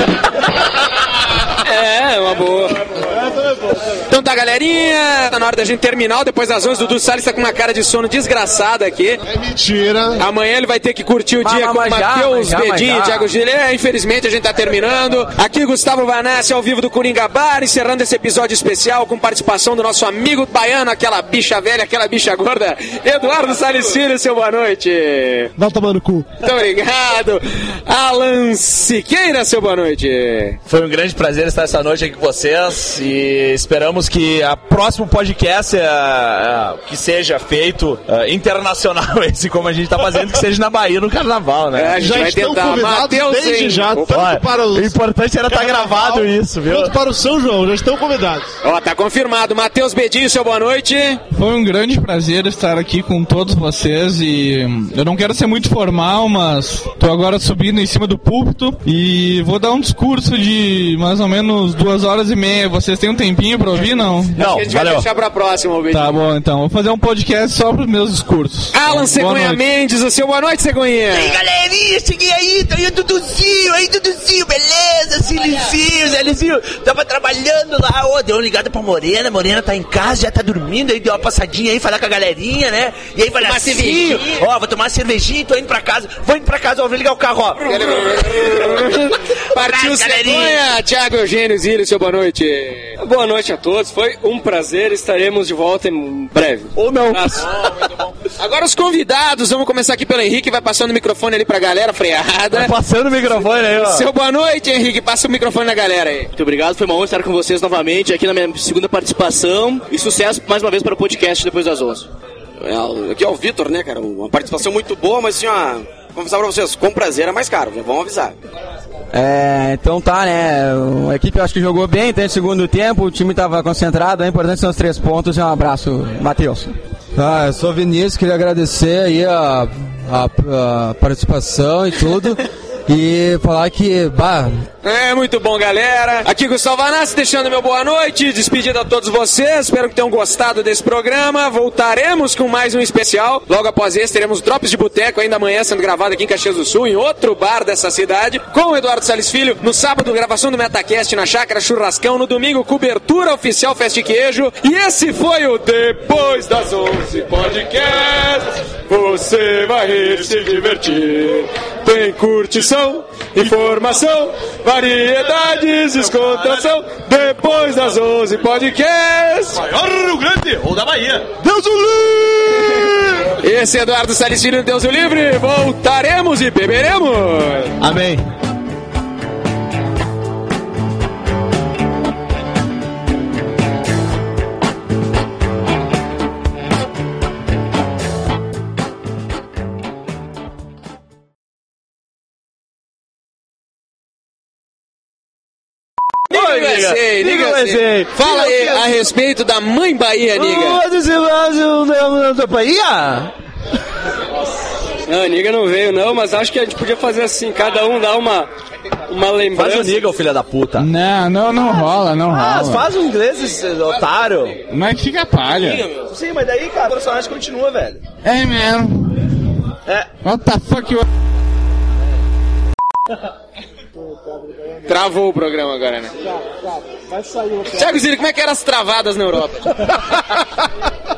É, uma boa. Então tá, galerinha, tá na hora da gente terminar. Depois das onze, o Dudu Salles tá com uma cara de sono desgraçada aqui. É mentira. Amanhã ele vai ter que curtir o Mas, dia mas, com o mas já, Matheus mas já, mas Bedinho já. e Thiago Gil. É, infelizmente a gente tá terminando. Aqui Gustavo Vanassi ao vivo do Coringa Bar, encerrando esse episódio especial com participação do nosso amigo baiano, aquela bicha velha, aquela bicha gorda, Eduardo Salles Filho, seu boa noite. Vai tomar no cu. Muito obrigado. Alan Siqueira, seu boa noite. Foi um grande prazer estar essa noite aqui com vocês e esperamos que a próximo podcast é, é, que seja feito é, internacional esse, como a gente tá fazendo, que seja na Bahia no Carnaval, né? É, a gente Já vai estão tentar. convidados Mateus, desde hein? já, Opa. tanto Olha, para os... o importante era estar Carnaval, gravado isso, viu? quanto para o São João, já estão convidados. Ó, tá confirmado. Matheus Bedinho, seu boa noite. Foi um grande prazer estar aqui com todos vocês e hum, eu não quero ser muito formal, mas tô agora subindo em cima do púlpito e vou dar um discurso de mais ou menos duas horas e meia. Vocês têm um tempinho pra ouvir, não? Acho Não, que a gente vai valeu. deixar pra próxima, Bedinho. Tá bom, então. Vou fazer um podcast só pros meus discursos. Alan Boa Cegonha noite. Mendes, o seu boa noite, Cegonha. Galerinha, cheguei aí, tô aí o Duduzinho, aí Duduzinho, beleza, Silizinho, Zélizinho, tava trabalhando lá, ô, deu uma ligada pra Morena, Morena tá em casa, já tá dormindo, aí deu uma passadinha aí, falar com a galerinha, né, e aí falei Tomar assim, cervejinha. ó, vou tomar uma cervejinha, tô indo pra casa, vou indo pra casa, ó, vou ligar o carro, ó. Partiu Abraço, galerinha. Cegonha, Thiago Eugênio Zílio, seu boa noite. Boa noite a todos, foi um prazer, estaremos de volta em breve. Ou não. Abraço. Agora os convidados, vamos começar aqui pelo Henrique, vai passando o microfone ali pra galera, freada. Passando o microfone aí, ó. Seu boa noite, Henrique, passa o microfone na galera aí. Muito obrigado, foi uma honra estar com vocês novamente aqui na minha segunda participação e sucesso mais uma vez para o podcast depois das onze. É, aqui é o Vitor, né, cara? Uma participação muito boa, mas assim, ó, vamos avisar pra vocês, com prazer é mais caro, já vamos avisar. É, então tá, né? A equipe eu acho que jogou bem, tem segundo tempo, o time tava concentrado, é importante são os três pontos e um abraço, Matheus. Ah, eu sou o Vinícius, queria agradecer aí a, a, a participação e tudo. E falar que, bah... É, muito bom, galera. Aqui Gustavo Vanassi, deixando meu boa noite, despedido a todos vocês. Espero que tenham gostado desse programa. Voltaremos com mais um especial. Logo após esse, teremos Drops de Boteco, ainda amanhã, sendo gravado aqui em Caxias do Sul, em outro bar dessa cidade, com o Eduardo Salles Filho. No sábado, gravação do Metacast na Chácara Churrascão. No domingo, cobertura oficial Festa e Queijo. E esse foi o Depois das onze Podcast. Você vai rir e se divertir. Tem curtição, informação, variedades, descontração. Depois das onze Podcast. Maior Rio Grande ou da Bahia. Deus o livre! Esse é Eduardo Salles Filho, Deus o livre. Voltaremos e beberemos. Amém. Oi, Niga. Sei, Niga, Niga, sei. Fala aí a respeito da Mãe Bahia, Niga. Da Bahia? Não, a Niga não veio não, mas acho que a gente podia fazer assim, cada um dá uma, uma lembrança. Faz o Niga, o filho da puta. Não, não, não rola, não ah, rola. Faz o inglês, esse otário. Mas fica palha. Sim, mas daí, cara, o personagem continua, velho. É mesmo. É. What the fuck you... Travou o programa agora, né? Vai sair o Thiago Zilli, como é que eram as travadas na Europa?